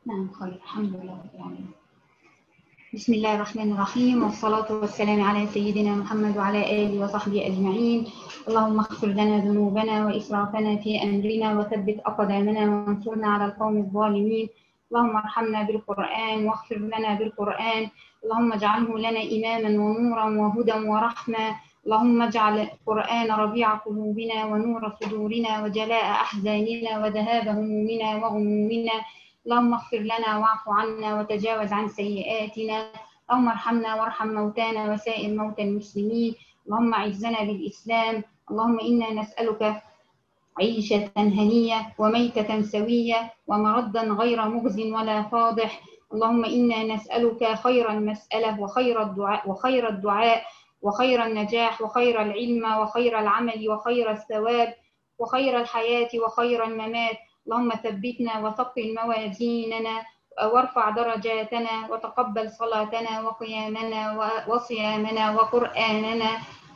نعم خير، الحمد لله رب العالمين. بسم الله الرحمن الرحيم، والصلاة والسلام على سيدنا محمد وعلى آله وصحبه أجمعين. اللهم اغفر لنا ذنوبنا وإسرافنا في أمرنا وثبت أقدامنا وانصرنا على القوم الظالمين. اللهم ارحمنا بالقرآن واغفر لنا بالقرآن. اللهم اجعله لنا إماما ونورا وهدى ورحمة. اللهم اجعل القرآن ربيع قلوبنا ونور صدورنا وجلاء أحزاننا وذهاب همومنا وغمومنا. اللهم اغفر لنا واعف عنا وتجاوز عن سيئاتنا. اللهم ارحمنا وارحم موتانا وسائر موتى المسلمين. اللهم اعزنا بالإسلام. اللهم إنا نسألك عيشة هنية وميتة سوية ومردا غير مخز ولا فاضح. اللهم إنا نسألك خير المسألة وخير الدعاء وخير النجاح وخير العلم وخير العمل وخير الثواب وخير الحياة وخير الممات. اللهم ثبتنا وثقل موازيننا وارفع درجاتنا وتقبل صلاتنا وقيامنا وصيامنا وقرآننا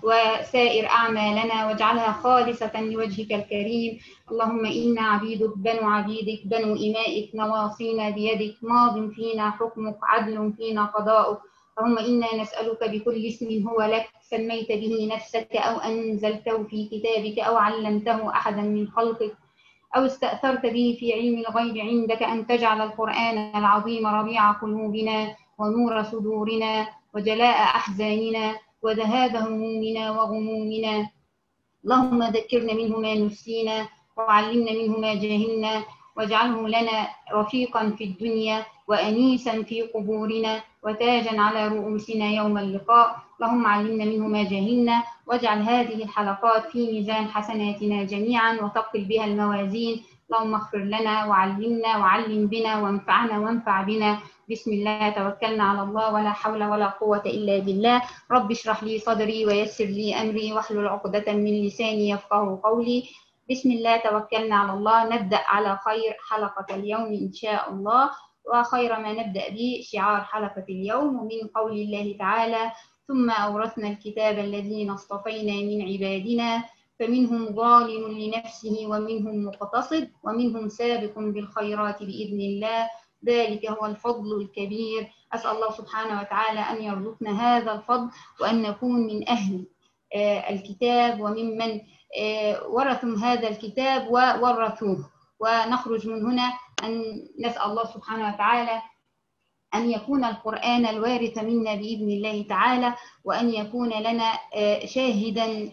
وسائر أعمالنا واجعلها خالصة لوجهك الكريم. اللهم إنا عبيدك بنو عبيدك بنو إمائك نواصينا بيدك ماض فينا حكمك عدل فينا قضاؤك. اللهم إنا نسألك بكل اسم هو لك سميت به نفسك أو أنزلته في كتابك أو علمته أحدا من خلقك أو استأثرت به في علم الغيب عندك أن تجعل القرآن العظيم ربيع قلوبنا ونور صدورنا وجلاء أحزاننا وذهاب همومنا وغمومنا. اللهم ذكرنا منه ما نسينا وعلمنا منه ما جهلنا واجعله لنا رفيقا في الدنيا وأنيسا في قبورنا وتاجا على رؤوسنا يوم اللقاء. اللهم علمنا منه ما جهلنا واجعل هذه الحلقات في ميزان حسناتنا جميعا وثقل بها الموازين. اللهم اغفر لنا وعلمنا وعلم بنا وانفعنا وانفع بنا. بسم الله توكلنا على الله ولا حول ولا قوة إلا بالله. رب اشرح لي صدري ويسر لي أمري واحلل عقدة من لساني يفقه قولي. بسم الله توكلنا على الله. نبدأ على خير حلقة اليوم إن شاء الله. وخير ما نبدأ به شعار حلقة اليوم من قول الله تعالى: ثم أورثنا الكتاب الذين اصطفينا من عبادنا فمنهم ظالم لنفسه ومنهم مقتصد ومنهم سابق بالخيرات بإذن الله ذلك هو الفضل الكبير. أسأل الله سبحانه وتعالى أن يرزقنا هذا الفضل وأن نكون من أهل الكتاب وممن ورثوا هذا الكتاب وورثوه، ونخرج من هنا أن نسأل الله سبحانه وتعالى أن يكون القرآن الوارث منا بإذن الله تعالى، وأن يكون لنا شاهدا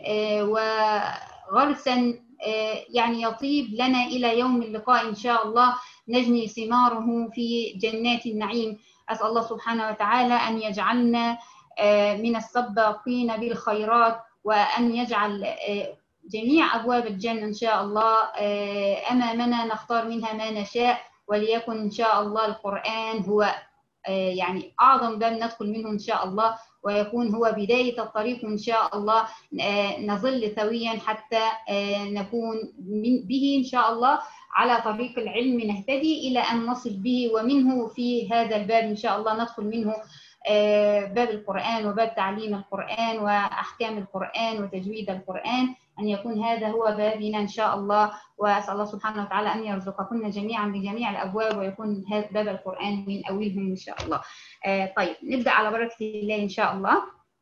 وغرسا يعني يطيب لنا إلى يوم اللقاء إن شاء الله نجني ثماره في جنات النعيم. أسأل الله سبحانه وتعالى أن يجعلنا من السباقين بالخيرات، وأن يجعل جميع أبواب الجنة إن شاء الله أمامنا نختار منها ما نشاء، وليكن إن شاء الله القرآن هو يعني أعظم باب ندخل منه إن شاء الله، ويكون هو بداية الطريق إن شاء الله نظل سويا حتى نكون به إن شاء الله على طريق العلم نهتدي إلى أن نصل به، ومنه في هذا الباب إن شاء الله ندخل منه باب القرآن وباب تعليم القرآن وأحكام القرآن وتجويد القرآن، أن يكون هذا هو بابنا إن شاء الله. وأسأل الله سبحانه وتعالى أن يرزقكم جميعا بجميع الأبواب ويكون هذا باب القرآن من أولهم إن شاء الله. طيب نبدأ على بركة الله إن شاء الله.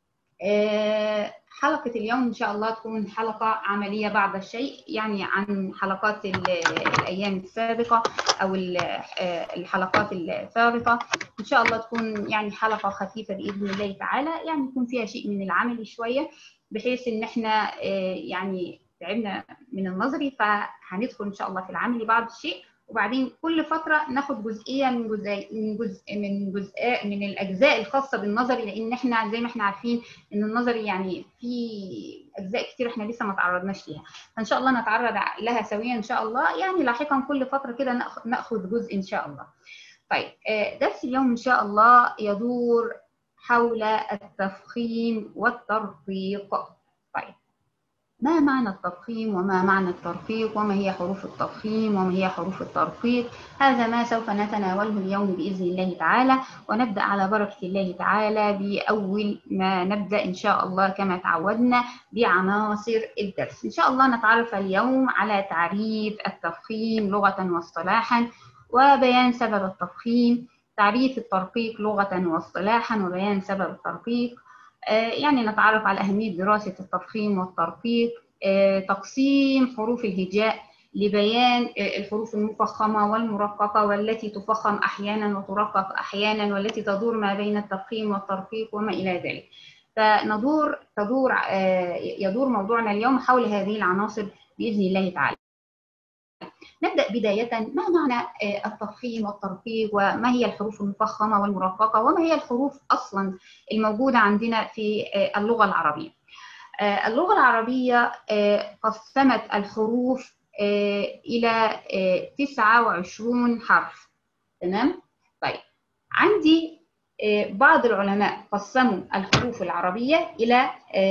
حلقة اليوم إن شاء الله تكون حلقة عملية بعض الشيء، يعني عن حلقات الأيام السابقة أو الحلقات السابقة. إن شاء الله تكون يعني حلقة خفيفة بإذن الله تعالى، يعني يكون فيها شيء من العمل شوية، بحيث إن إحنا يعني تعبنا من النظري، فهندخل إن شاء الله في العمل بعض الشيء، وبعدين كل فترة ناخد جزئية من الأجزاء الخاصة بالنظري، لأن إحنا زي ما إحنا عارفين إن النظري يعني في أجزاء كتير إحنا لسه ما تعرضناش ليها، فإن شاء الله نتعرض لها سويا إن شاء الله، يعني لاحقا كل فترة كده نأخذ جزء إن شاء الله. طيب درس اليوم إن شاء الله يدور حول التفخيم والترقيق. طيب ما معنى التفخيم وما معنى الترقيق وما هي حروف التفخيم وما هي حروف الترقيق؟ هذا ما سوف نتناوله اليوم بإذن الله تعالى، ونبدأ على بركة الله تعالى بأول ما نبدأ إن شاء الله كما تعودنا بعناصر الدرس. إن شاء الله نتعرف اليوم على تعريف التفخيم لغة واصطلاحا، وبيان سبب التفخيم، تعريف الترقيق لغة واصطلاحا وبيان سبب الترقيق، يعني نتعرف على أهمية دراسة التفخيم والترقيق، تقسيم حروف الهجاء لبيان الحروف المفخمة والمرققة والتي تفخم أحيانا وترقق أحيانا والتي تدور ما بين التفخيم والترقيق وما إلى ذلك. يدور موضوعنا اليوم حول هذه العناصر بإذن الله تعالى. نبدأ بداية، ما معنى التفخيم والترقيق، وما هي الحروف المفخمة والمرققة، وما هي الحروف أصلا الموجودة عندنا في اللغة العربية. اللغة العربية قسمت الحروف إلى 29 حرف. تمام؟ طيب، عندي بعض العلماء قسموا الحروف العربية إلى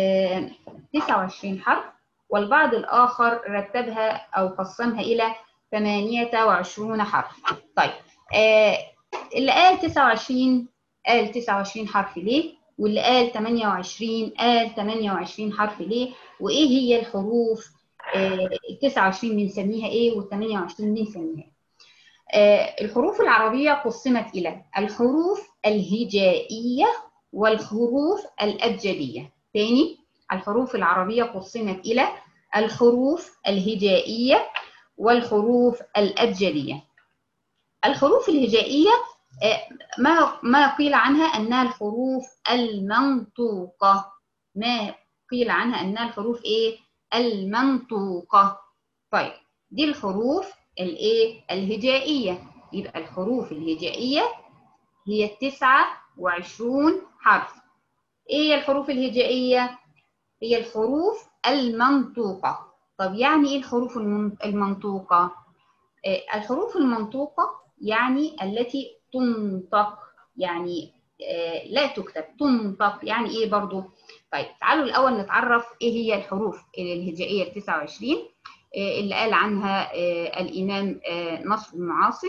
29 حرف، والبعض الآخر رتبها أو قسمها إلى 28 حرف. طيب، اللي قال 29 قال 29 حرف ليه؟ واللي قال 28 قال 28 حرف ليه؟ وإيه هي الحروف؟ ال 29 بنسميها إيه وال 28 بنسميها إيه؟ الحروف العربية قسمت إلى الحروف الهجائية والحروف الأبجدية. تاني، الحروف العربية قسمت إلى الحروف الهجائية والحروف الأبجدية. الحروف الهجائية ما قيل عنها أنها الحروف المنطوقة. ما قيل عنها أنها الحروف إيه؟ المنطوقة. طيب، دي الحروف الايه؟ الهجائية. يبقى الحروف الهجائية هي 29 حرف. ايه هي الحروف الهجائية؟ هي الحروف المنطوقة. طب يعني ايه الحروف المنطوقة؟ الحروف المنطوقة يعني التي تنطق، يعني لا تكتب، تنطق. يعني ايه برضو؟ طيب، تعالوا الأول نتعرف ايه هي الحروف الهجائية ال 29 اللي قال عنها الإمام نصر بن عاصم.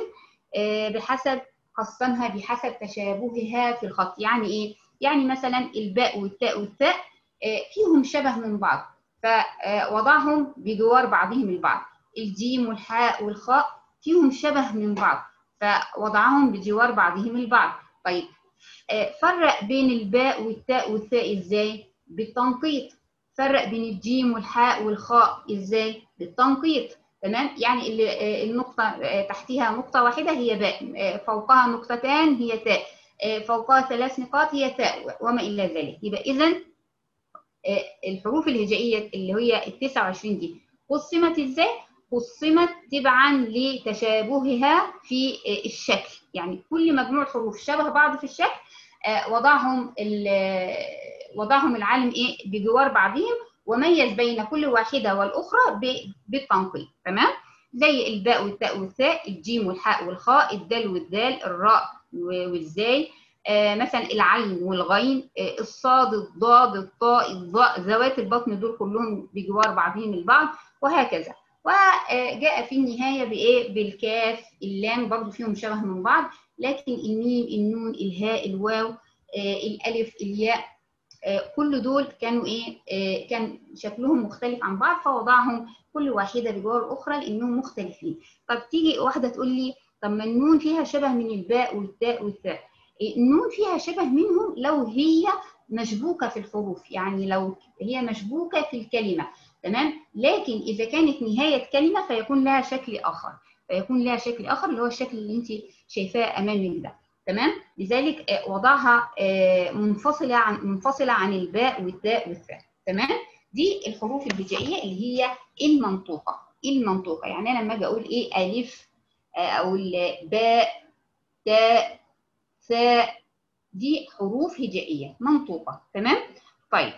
قسمها بحسب تشابهها في الخط. يعني ايه؟ يعني مثلا الباء والتاء والثاء فيهم شبه من بعض، فوضعهم بجوار بعضهم البعض. الجيم والحاء والخاء فيهم شبه من بعض، فوضعهم بجوار بعضهم البعض. طيب، فرق بين الباء والتاء والثاء ازاي؟ بالتنقيط. فرق بين الجيم والحاء والخاء ازاي؟ بالتنقيط. تمام؟ يعني النقطة تحتها نقطة واحدة هي باء، فوقها نقطتان هي تاء، فوقها 3 نقاط هي ثاء، وما إلى ذلك. يبقى إذن الحروف الهجائية اللي هي ال 29 دي قسمت ازاي؟ قسمت تبعا لتشابهها في الشكل. يعني كل مجموع حروف شبه بعض في الشكل وضعهم العالم ايه؟ بجوار بعضهم، وميز بين كل واحدة والأخرى بالتنقيط. تمام؟ زي الباء والتاء والثاء، الجيم والحاء والخاء، الدال والدال، الراء والزاي، مثلا العين والغين، الصاد، الضاد، الطاء، الظاء، ذوات البطن دول كلهم بجوار بعضهم البعض، وهكذا. وجاء في النهاية بإيه؟ بالكاف، اللام برضو فيهم شبه من بعض، لكن الميم، النون، الهاء، الواو، الألف، الياء، كل دول كانوا إيه؟ كان شكلهم مختلف عن بعض، فوضعهم كل واحدة بجوار الأخرى لأنهم مختلفين. طب تيجي واحدة تقول لي طب ما النون فيها شبه من الباء والتاء والثاء. النون فيها شبه منهم لو هي مشبوكة في الحروف، يعني لو هي مشبوكة في الكلمة. تمام؟ لكن إذا كانت نهاية كلمة فيكون لها شكل آخر، اللي هو الشكل اللي أنت شايفاه أمامك ده. تمام؟ لذلك وضعها منفصلة عن الباء والتاء والثاء. تمام؟ دي الحروف الهجائية اللي هي المنطوقة. يعني أنا لما أجي أقول إيه؟ ألف، أقول باء، تاء، ثاء، دي حروف هجائية منطوقة. تمام؟ طيب،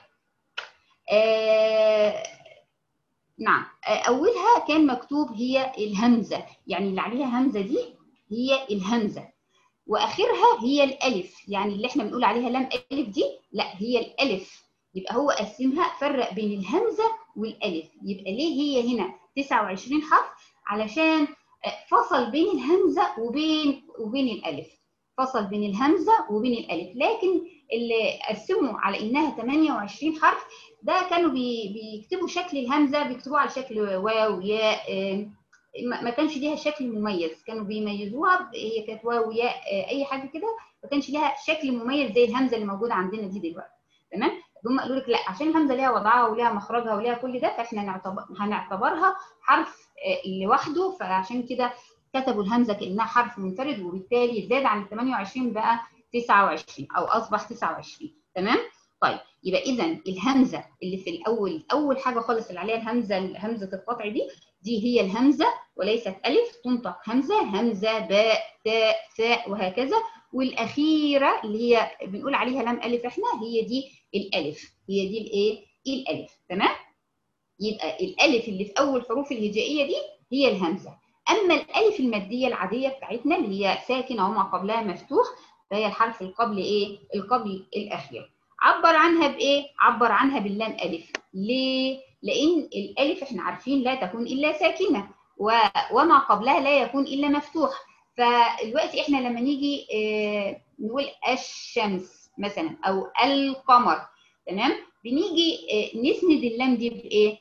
نعم، أولها كان مكتوب هي الهمزة، يعني اللي عليها همزة دي هي الهمزة، وآخرها هي الألف، يعني اللي احنا بنقول عليها لام ألف دي لا، هي الألف. يبقى هو قسمها، فرق بين الهمزة والألف. يبقى ليه هي هنا 29 حرف؟ علشان فصل بين الهمزة وبين الألف، فصل بين الهمزة وبين الألف. لكن اللي قسموا على إنها 28 حرف ده كانوا بيكتبوا شكل الهمزة، بيكتبوها على شكل واو، ياء، ما كانش ليها شكل مميز، كانوا بيميزوها هي كانت واو ياء اي حاجه كده، ما كانش ليها شكل مميز زي الهمزه اللي موجوده عندنا دي دلوقتي. تمام. هم قالوا لك لا، عشان الهمزه ليها وضعها وليها مخرجها وليها كل ده، فاحنا هنعتبرها حرف لوحده، فعشان كده كتبوا الهمزه كانها حرف منفرد، وبالتالي زاد عن 28 بقى 29 او اصبح 29. تمام. طيب يبقى اذا الهمزه اللي في الاول، اول حاجه خالص اللي عليها الهمزه، همزه القطع دي هي الهمزه وليست الف، تنطق همزه، همزه باء تاء ثاء وهكذا. والاخيره اللي هي بنقول عليها لام الف احنا، هي دي الالف، هي دي الايه؟ الالف. تمام. يبقى الالف اللي في اول حروف الهجائيه دي هي الهمزه. اما الالف الماديه العاديه بتاعتنا اللي هي ساكنه وما قبلها مفتوح، فهي الحرف القبل ايه؟ القبل الاخير. عبر عنها بايه؟ عبر عنها باللام الف. ليه؟ لان الالف احنا عارفين لا تكون الا ساكنه، وما قبلها لا يكون الا مفتوح. فالوقت احنا لما نيجي نقول الشمس مثلا او القمر، تمام، بنيجي نسند اللام دي بايه؟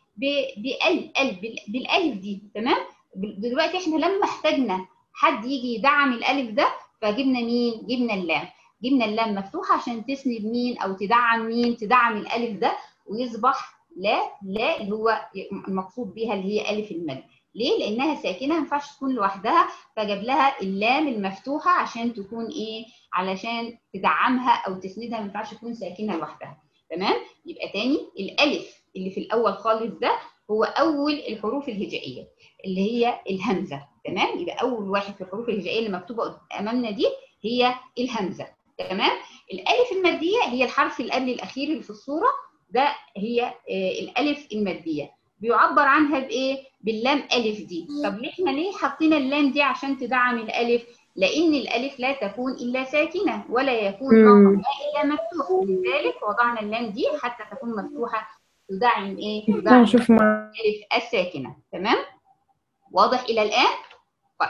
بالالف دي. تمام. دلوقتي احنا لما احتاجنا حد يجي يدعم الالف ده، فجبنا مين؟ جبنا اللام. جبنا اللام مفتوحه عشان تسند مين او تدعم مين؟ تدعم الالف ده، ويصبح لا اللي هو المقصود بيها اللي هي الف المد. ليه؟ لانها ساكنه ما ينفعش تكون لوحدها، فجاب لها اللام المفتوحه عشان تكون ايه؟ علشان تدعمها او تسندها، ما ينفعش تكون ساكنه لوحدها. تمام. يبقى تاني الالف اللي في الاول خالص ده هو اول الحروف الهجائيه اللي هي الهمزه. تمام. يبقى اول واحد في الحروف الهجائيه اللي مكتوبه امامنا دي هي الهمزه. تمام. الالف الماديه هي الحرف اللي قبل الاخير اللي في الصوره ده، هي الالف الماديه. بيعبر عنها بايه؟ باللام الف دي. طب احنا ليه حطينا اللام دي عشان تدعم الالف؟ لان الالف لا تكون الا ساكنه ولا يكون ما قبلها الا مفتوح، لذلك وضعنا اللام دي حتى تكون مفتوحه تدعم ايه؟ تدعم نشوف مع الالف الساكنه. تمام. واضح الى الان؟ طيب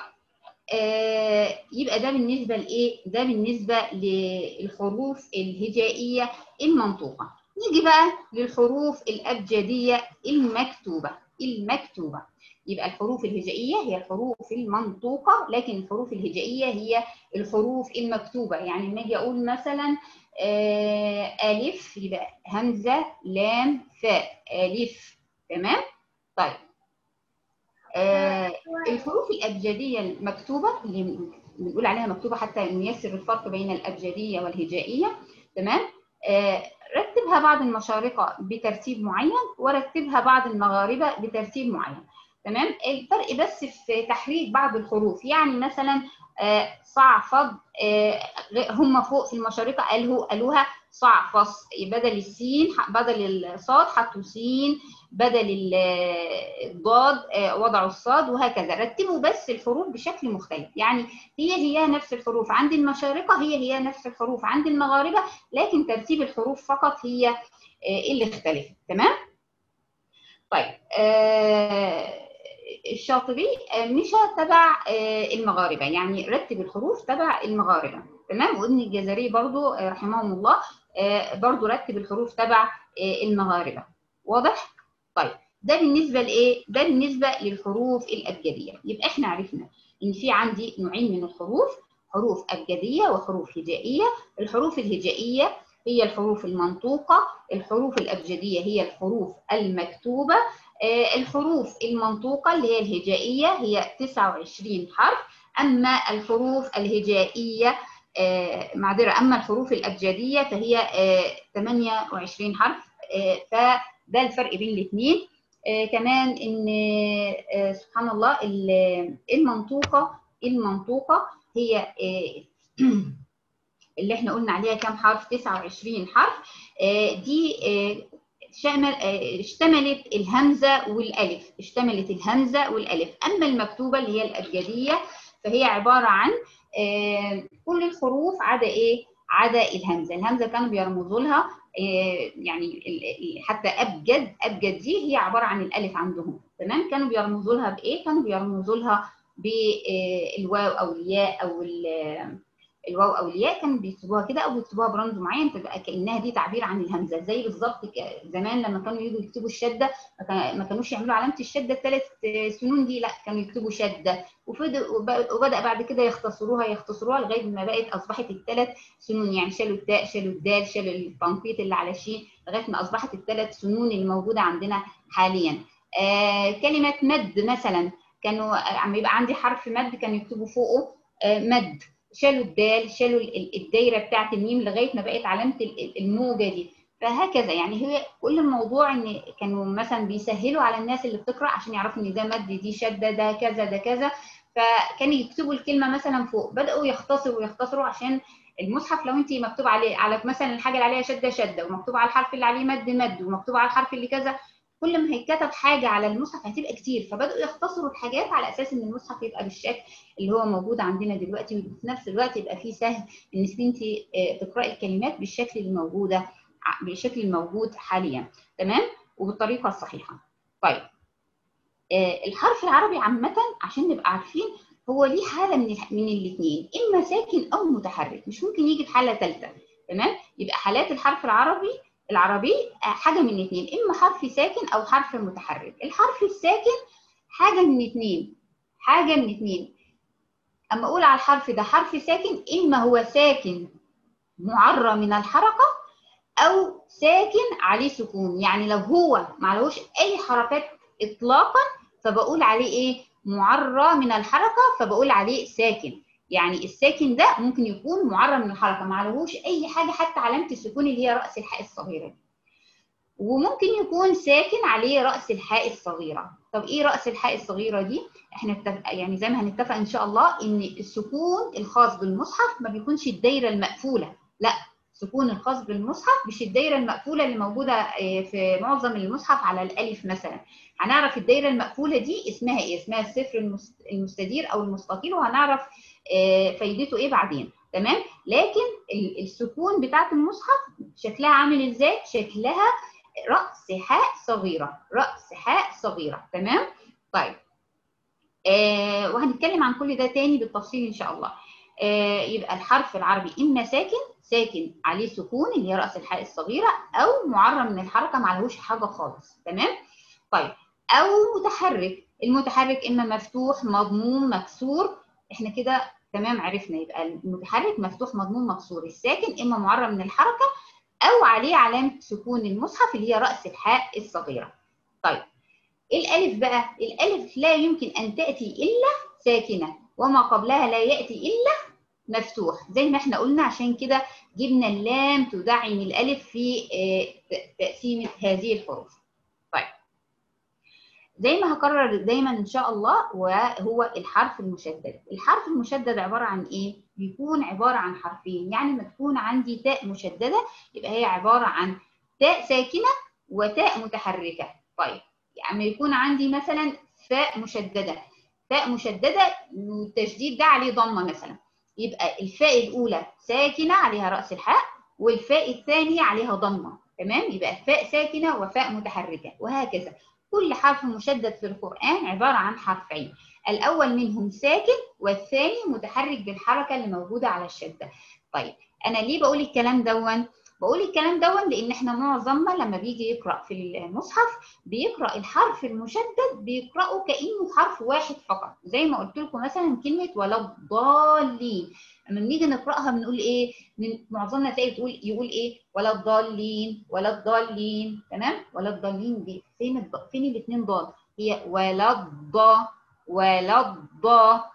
يبقى ده بالنسبه لايه؟ ده بالنسبه للحروف الهجائيه المنطوقه. نيجي بقى للحروف الابجديه المكتوبه. يبقى الحروف الهجائيه هي الحروف المنطوقه، لكن الحروف الهجائيه هي الحروف المكتوبه. يعني لما اجي اقول مثلا الف، يبقى همزه لام فاء الف. تمام. طيب الحروف الأبجدية المكتوبة اللي بنقول عليها مكتوبة حتى نيسر الفرق بين الأبجدية والهجائية. تمام. رتبها بعض المشارقة بترتيب معين، ورتبها بعض المغاربة بترتيب معين. تمام. الفرق بس في تحريك بعض الحروف، يعني مثلا صعفض، هم فوق في المشارقة قالوها صعفص، بدل السين بدل الصاد حطوا سين، بدل الضاد وضعوا الصاد، وهكذا. رتبوا بس الحروف بشكل مختلف، يعني هي نفس الحروف عند المشارقة، هي نفس الحروف عند المغاربة، لكن ترتيب الحروف فقط هي اللي اختلفت. تمام. طيب الشاطبي مشى تبع المغاربة، يعني رتب الحروف تبع المغاربة. تمام. وابن الجزري برضو رحمهم الله برضو رتب الحروف تبع المغاربة. واضح؟ طيب ده بالنسبة لإيه؟ ده بالنسبة للحروف الأبجدية. يبقى احنا عرفنا إن في عندي نوعين من الحروف، حروف أبجدية وحروف هجائية. الحروف الهجائية هي الحروف المنطوقة، الحروف الأبجدية هي الحروف المكتوبة. الحروف المنطوقة اللي هي الهجائية هي 29 حرف، أما الحروف الهجائية أما الحروف الأبجدية فهي 28 حرف. فده الفرق بين الاثنين. كمان إن سبحان الله المنطوقة هي اللي احنا قلنا عليها كام حرف؟ 29 حرف. دي اشتملت الهمزة والألف. أما المكتوبة اللي هي الأبجدية فهي عبارة عن كل الحروف عدا إيه؟ عدا الهمزة كانوا بيرمزوا لها يعني حتى أبجد دي هي عبارة عن الألف عندهم. تمام. كانوا بيرمزوا لها بإيه؟ كانوا بيرمزوا لها بالواو أو الياء الواو او الياء كانوا بيكتبوها كده او بيكتبوها برمز معين تبقى كانها دي تعبير عن الهمزه، زي بالظبط زمان لما كانوا يجوا يكتبوا الشده ما كانوش يعملوا علامه الشده الثلاث سنون دي، لا كانوا يكتبوا شده، وبدا بعد كده يختصروها لغايه ما بقت اصبحت الثلاث سنون، يعني شالوا التاء شالوا الدال شالوا التنقيط اللي على الشين لغايه ما اصبحت الثلاث سنون اللي موجوده عندنا حاليا. كلمه مد مثلا، كانوا عم يبقى عندي حرف مد كانوا يكتبوا فوقه مد، شالوا الدال شالوا الدايره بتاعت الميم لغايه ما بقت علامه الموجه دي. فهكذا يعني هي كل الموضوع ان كانوا مثلا بيسهلوا على الناس اللي بتقرا عشان يعرفوا ان ده مد دي شده ده كذا ده كذا، فكانوا يكتبوا الكلمه مثلا فوق، بداوا يختصروا عشان المصحف لو انت مكتوب على مثلا الحاجه اللي عليها شده شده، ومكتوب على الحرف اللي عليه مد مد، ومكتوب على الحرف اللي كذا، كل ما هيتكتب حاجه على المصحف هتبقى كتير، فبداوا يختصروا الحاجات على اساس ان المصحف يبقى بالشكل اللي هو موجود عندنا دلوقتي، وفي نفس الوقت يبقى فيه سهل انك انت تقراي الكلمات بالشكل الموجود حاليا، تمام، وبالطريقه الصحيحه. طيب الحرف العربي عامه عشان نبقى عارفين هو ليه حاله من الاثنين، اما ساكن او متحرك، مش ممكن يجي في حاله ثالثه، تمام. يبقى حالات الحرف العربي حاجه من الاثنين، اما حرف ساكن او حرف متحرك. الحرف الساكن حاجه من اثنين، اما اقول على الحرف ده حرف ساكن، اما هو ساكن معرى من الحركه او ساكن عليه سكون، يعني لو هو معلهوش اي حركات اطلاقا فبقول عليه ايه؟ معرى من الحركه، فبقول عليه ساكن. يعني الساكن ده ممكن يكون معرى من الحركه، معلهوش اي حاجه حتى علامه السكون اللي هي راس الحاء الصغيره دي. وممكن يكون ساكن عليه راس الحاء الصغيره. طب ايه راس الحاء الصغيره دي؟ احنا يعني زي ما هنتفق ان شاء الله ان السكون الخاص بالمصحف ما بيكونش الدايره المقفوله، لا، السكون الخاص بالمصحف مش الدايره المقفوله اللي موجوده في معظم المصحف على الالف مثلا. هنعرف الدايره المقفوله دي اسمها ايه؟ اسمها الصفر المستدير او المستطيل، وهنعرف فايدته ايه بعدين، تمام. لكن السكون بتاعت المصحف شكلها عامل ازاي؟ شكلها رأس حاء صغيرة، تمام. طيب وهنتكلم عن كل ده تاني بالتفصيل إن شاء الله. يبقى الحرف العربي إما ساكن عليه سكون اللي هي رأس الحاء الصغيرة، أو معرى من الحركة معلهوش حاجة خالص، تمام. طيب أو متحرك، المتحرك إما مفتوح مضموم مكسور، إحنا كده تمام عرفنا. يبقى المتحرك مفتوح مضموم مكسور، الساكن إما معرى من الحركة أو عليه علامة سكون المصحف اللي هي رأس الحاء الصغيرة. طيب الألف بقى، الألف لا يمكن أن تأتي إلا ساكنة، وما قبلها لا يأتي إلا مفتوح، زي ما احنا قلنا، عشان كده جبنا اللام تدعم الألف في تقسيمة هذه الحروف. طيب زي ما هكرر دايما ان شاء الله، وهو الحرف المشدد. الحرف المشدد عباره عن ايه؟ بيكون عباره عن حرفين، يعني لما تكون عندي تاء مشدده يبقى هي عباره عن تاء ساكنه وتاء متحركه. طيب يعني يكون عندي مثلا فاء مشدده والتشديد ده عليه ضمه مثلا، يبقى الفاء الاولى ساكنه عليها راس الحاء، والفاء الثانيه عليها ضمه، تمام. يبقى فاء ساكنه وفاء متحركه، وهكذا. كل حرف مشدد في القرآن عبارة عن حرفين، الأول منهم ساكن والثاني متحرك بالحركة اللي موجودة على الشدة. طيب أنا ليه بقول الكلام دون؟ بقول الكلام دون لأن إحنا معظمنا لما بيجي يقرأ في المصحف بيقرأ الحرف المشدد بيقرأه كأنه حرف واحد فقط، زي ما قلت لكم مثلا كلمة ولا الضالين، لما بنيجي نقرأها بنقول إيه؟ معظمنا تلاقي يقول إيه؟ ولا الضالين، تمام؟ ولا الضالين دي فين الاثنين ضاد؟ هي ولا الضا.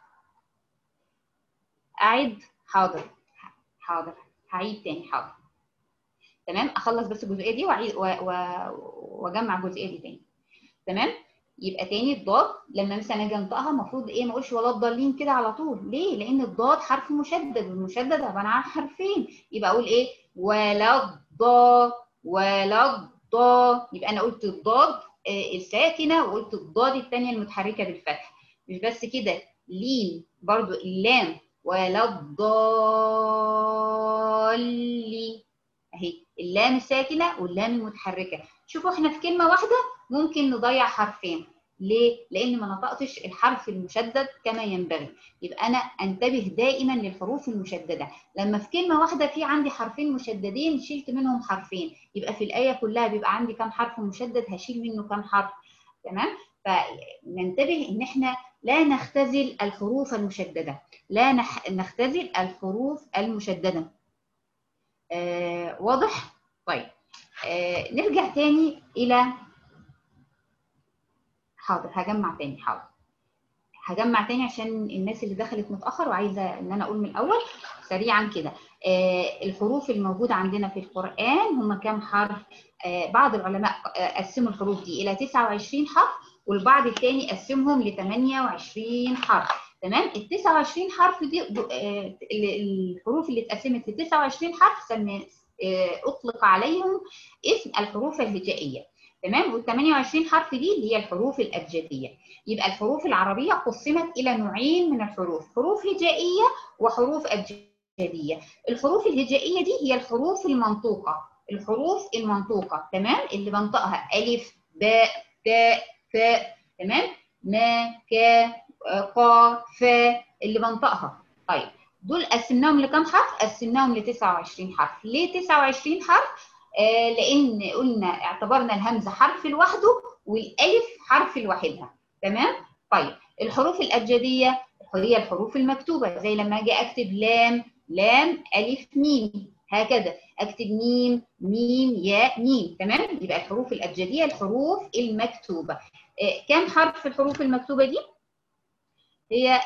أعد؟ حاضر هعيد تاني، حاضر، تمام. أخلص بس الجزئية دي وأجمع الجزئية دي تاني، تمام. يبقى تاني الضاد لما مثلا اجي انطقها المفروض ايه؟ ما اقولش ولا الضالين كده على طول، ليه؟ لان الضاد حرف مشدد، والمشدد عباره عن حرفين، يبقى اقول ايه؟ ولا الضا. يبقى انا قلت الضاد الساكنه، وقلت الضاد الثانيه المتحركه بالفتح. مش بس كده، لين برضو اللام، ولا الضالين، اهي اللام الساكنه واللام المتحركه. شوفوا احنا في كلمه واحده ممكن نضيع حرفين، ليه؟ لان ما نطقتش الحرف المشدد كما ينبغي. يبقى انا انتبه دائما للحروف المشدده. لما في كلمه واحده في عندي حرفين مشددين شلت منهم حرفين، يبقى في الايه كلها بيبقى عندي كام حرف مشدد؟ هشيل منه كام حرف؟ تمام؟ فننتبه ان احنا لا نختزل الحروف المشدده، لا نختزل الحروف المشدده. واضح؟ طيب نرجع تاني الى، حاضر هجمع تاني، حاضر هجمع تاني عشان الناس اللي دخلت متأخر وعايزة ان انا اقول من الاول سريعا كده. الحروف الموجودة عندنا في القرآن هم كام حرف؟ بعض العلماء قسموا الحروف دي الى 29 حرف، والبعض الثاني قسمهم ل 28 حرف. تمام؟ ال 29 حرف دي الحروف اللي اتقسمت ل 29 حرف اطلق عليهم اسم الحروف الهجائية. تمام؟ وال 28 حرف دي اللي هي الحروف الأبجدية. يبقى الحروف العربية قسمت إلى نوعين من الحروف، حروف هجائية وحروف أبجدية. الحروف الهجائية دي هي الحروف المنطوقة، الحروف المنطوقة، تمام؟ اللي بنطقها ألف باء تاء ثاء، تمام؟ ما كا قا فا، اللي بنطقها. طيب دول قسمناهم لكم حرف؟ قسمناهم ل 29 حرف. ليه 29 حرف؟ لأن قلنا اعتبرنا الهمزة حرف لوحده والألف حرف لوحدها. تمام؟ طيب الحروف الأبجدية هي الحروف المكتوبة، زي لما أجي أكتب لام، لام ألف ميم، هكذا أكتب ميم، ميم ياء ميم. تمام؟ يبقى الحروف الأبجدية الحروف المكتوبة. كم حرف في الحروف المكتوبة دي؟ هي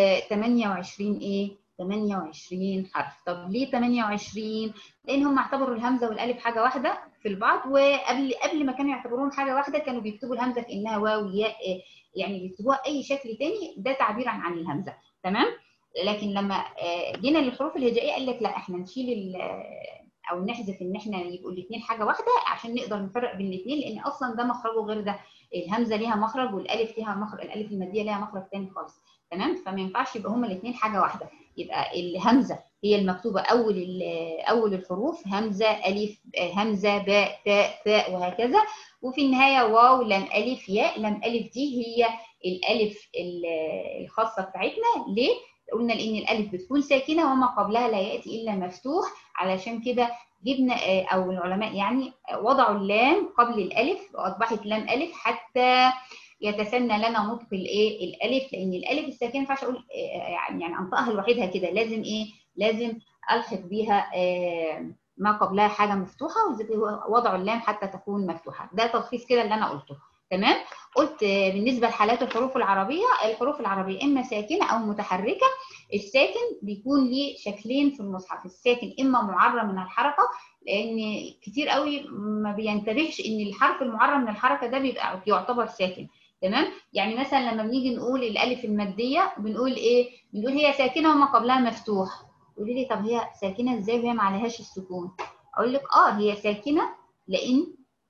28 ايه؟ 28 حرف. طب ليه 28؟ لان هم اعتبروا الهمزه والالف حاجه واحده في البعض، وقبل ما كانوا يعتبروهم حاجه واحده كانوا بيكتبوا الهمزه كانها واو ياء، يعني بيكتبوها اي شكل تاني، ده تعبيرا عن الهمزه. تمام؟ لكن لما جينا للحروف الهجائيه قال لك لا، احنا نشيل او نحذف ان احنا يبقوا الاثنين حاجه واحده عشان نقدر نفرق بين الاثنين، لان اصلا ده مخرجه غير ده. الهمزه ليها مخرج والالف ليها مخرج، الالف الماديه ليها مخرج ثاني خالص. تمام؟ فما ينفعش يبقى هما الاثنين حاجه واحده. يبقى الهمزه هي المكتوبه اول الحروف، همزه الف همزه باء تاء ثاء وهكذا، وفي النهايه واو لام الف ياء. لام الف دي هي الالف الخاصه بتاعتنا. ليه؟ قلنا لان الالف بتكون ساكنه وما قبلها لا ياتي الا مفتوح، علشان كده جبنا او العلماء يعني وضعوا اللام قبل الالف واصبحت لام الف حتى يتسنى لنا نطق الايه؟ الالف، لان الالف الساكنه ما ينفعش اقول يعني انطقها لوحدها كده، لازم ايه؟ لازم الحق بيها ما قبلها حاجه مفتوحه، وضعوا اللام حتى تكون مفتوحه. ده تلخيص كده اللي انا قلته. تمام؟ قلت بالنسبه لحالات الحروف العربيه، الحروف العربيه اما ساكنه او متحركه. الساكن بيكون ليه شكلين في المصحف، الساكن اما معرى من الحركه، لان كتير قوي ما بينتبهش ان الحرف المعرى من الحركه ده بيبقى يعتبر ساكن. تمام؟ يعني مثلا لما بنيجي نقول الالف الماديه بنقول ايه؟ بنقول هي ساكنه وما قبلها مفتوح. قولي لي طب هي ساكنه ازاي وهي ما عليهاش السكون؟ اقول لك هي ساكنه لان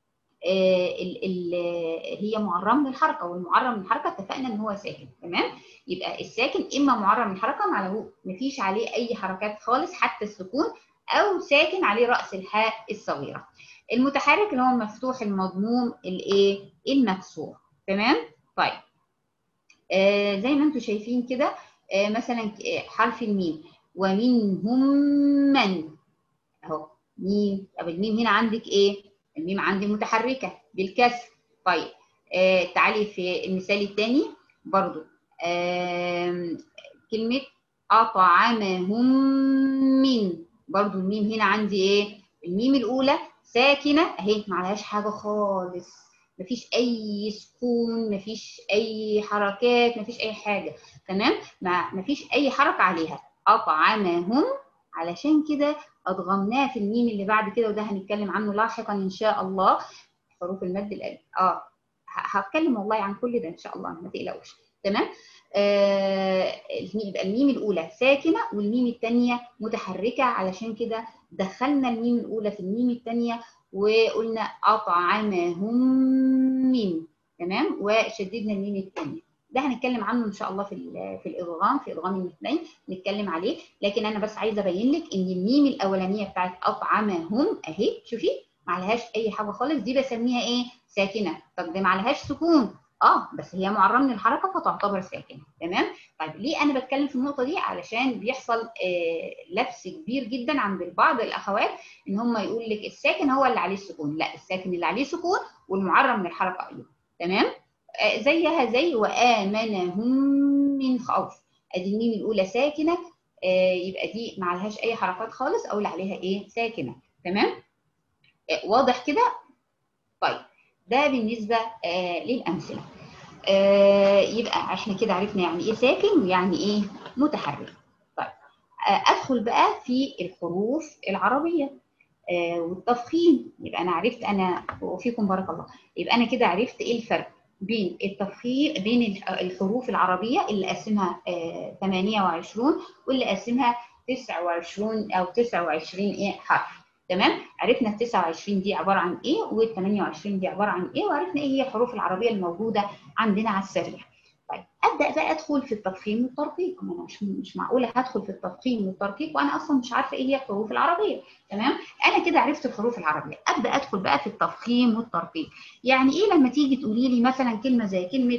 هي معرى من الحركه، والمعرى من الحركه اتفقنا ان هو ساكن. تمام؟ يبقى الساكن اما معرى من الحركه ما فيش عليه اي حركات خالص حتى السكون، او ساكن عليه راس الحاء الصغيره. المتحرك اللي هو مفتوح المضموم الايه؟ المكسور. تمام؟ طيب زي ما انتم شايفين كده مثلا حرف الميم، ومنهم من اهو ميم. طب الميم هنا عندك ايه؟ الميم عندي متحركه بالكسر. طيب تعالي في المثال الثاني برضو كلمه اطعمهم من، برضو الميم هنا عندي ايه؟ الميم الاولى ساكنه اهي، ما عليهاش حاجه خالص، مفيش اي سكون، مفيش اي حركات، مفيش اي حاجه. تمام؟ مفيش اي حركه عليها. اطعمهم، علشان كده ادغمناه في الميم اللي بعد كده، وده هنتكلم عنه لاحقا ان شاء الله، حروف المد الالف. هتكلم والله عن كل ده ان شاء الله، ما تقلقوش. تمام؟ يبقى الميم الاولى ساكنه والميم الثانيه متحركه، علشان كده دخلنا الميم الاولى في الميم الثانيه وقلنا اطعمهم من. تمام؟ وشددنا الميم الثانيه. ده هنتكلم عنه ان شاء الله في الادغام، في ادغام المثلين نتكلم عليه. لكن انا بس عايزه ابين لك ان الميم الاولانيه بتاعت اطعمهم اهي، شوفي ما عليهاش اي حاجه خالص، دي بسميها ايه؟ ساكنه. طب دي ما عليهاش سكون، بس هي معرّة من الحركة فتعتبر ساكنة. تمام؟ طيب ليه أنا باتكلم في النقطة دي؟ علشان بيحصل لبس كبير جدًا عند بعض الأخوات إن هم يقول لِك الساكن هو اللي عليه السكون، لأ الساكن اللي عليه سكون والمعرّة من الحركة أيضًا. تمام؟ زيها زي وآمنهم من خوف. أدي الميم الأولى ساكنة، يبقى دي ما عليهاش أي حركات خالص أو اللي عليها إيه؟ ساكنة. تمام؟ واضح كده؟ طيب ده بالنسبة للأمثلة. يبقى احنا كده عرفنا يعني ايه ساكن ويعني ايه متحرك. طيب ادخل بقى في الحروف العربيه والتفخيم. يبقى انا عرفت، انا وفيكم بارك الله، يبقى انا كده عرفت ايه الفرق بين التفخيم بين الحروف العربيه اللي قسمها 28 واللي قسمها 29 او 29 ايه حرف. تمام؟ عرفنا ال 29 دي عباره عن ايه وال 28 دي عباره عن ايه، وعرفنا ايه هي الحروف العربيه الموجوده عندنا على السريع. طيب ابدا بقى ادخل في التفخيم والترقيق. انا مش معقوله هدخل في التفخيم والترقيق وانا اصلا مش عارفه ايه هي الحروف العربيه. تمام؟ انا كده عرفت الحروف العربيه، ابدا ادخل بقى في التفخيم والترقيق. يعني ايه لما تيجي تقولي لي مثلا كلمه زي كلمه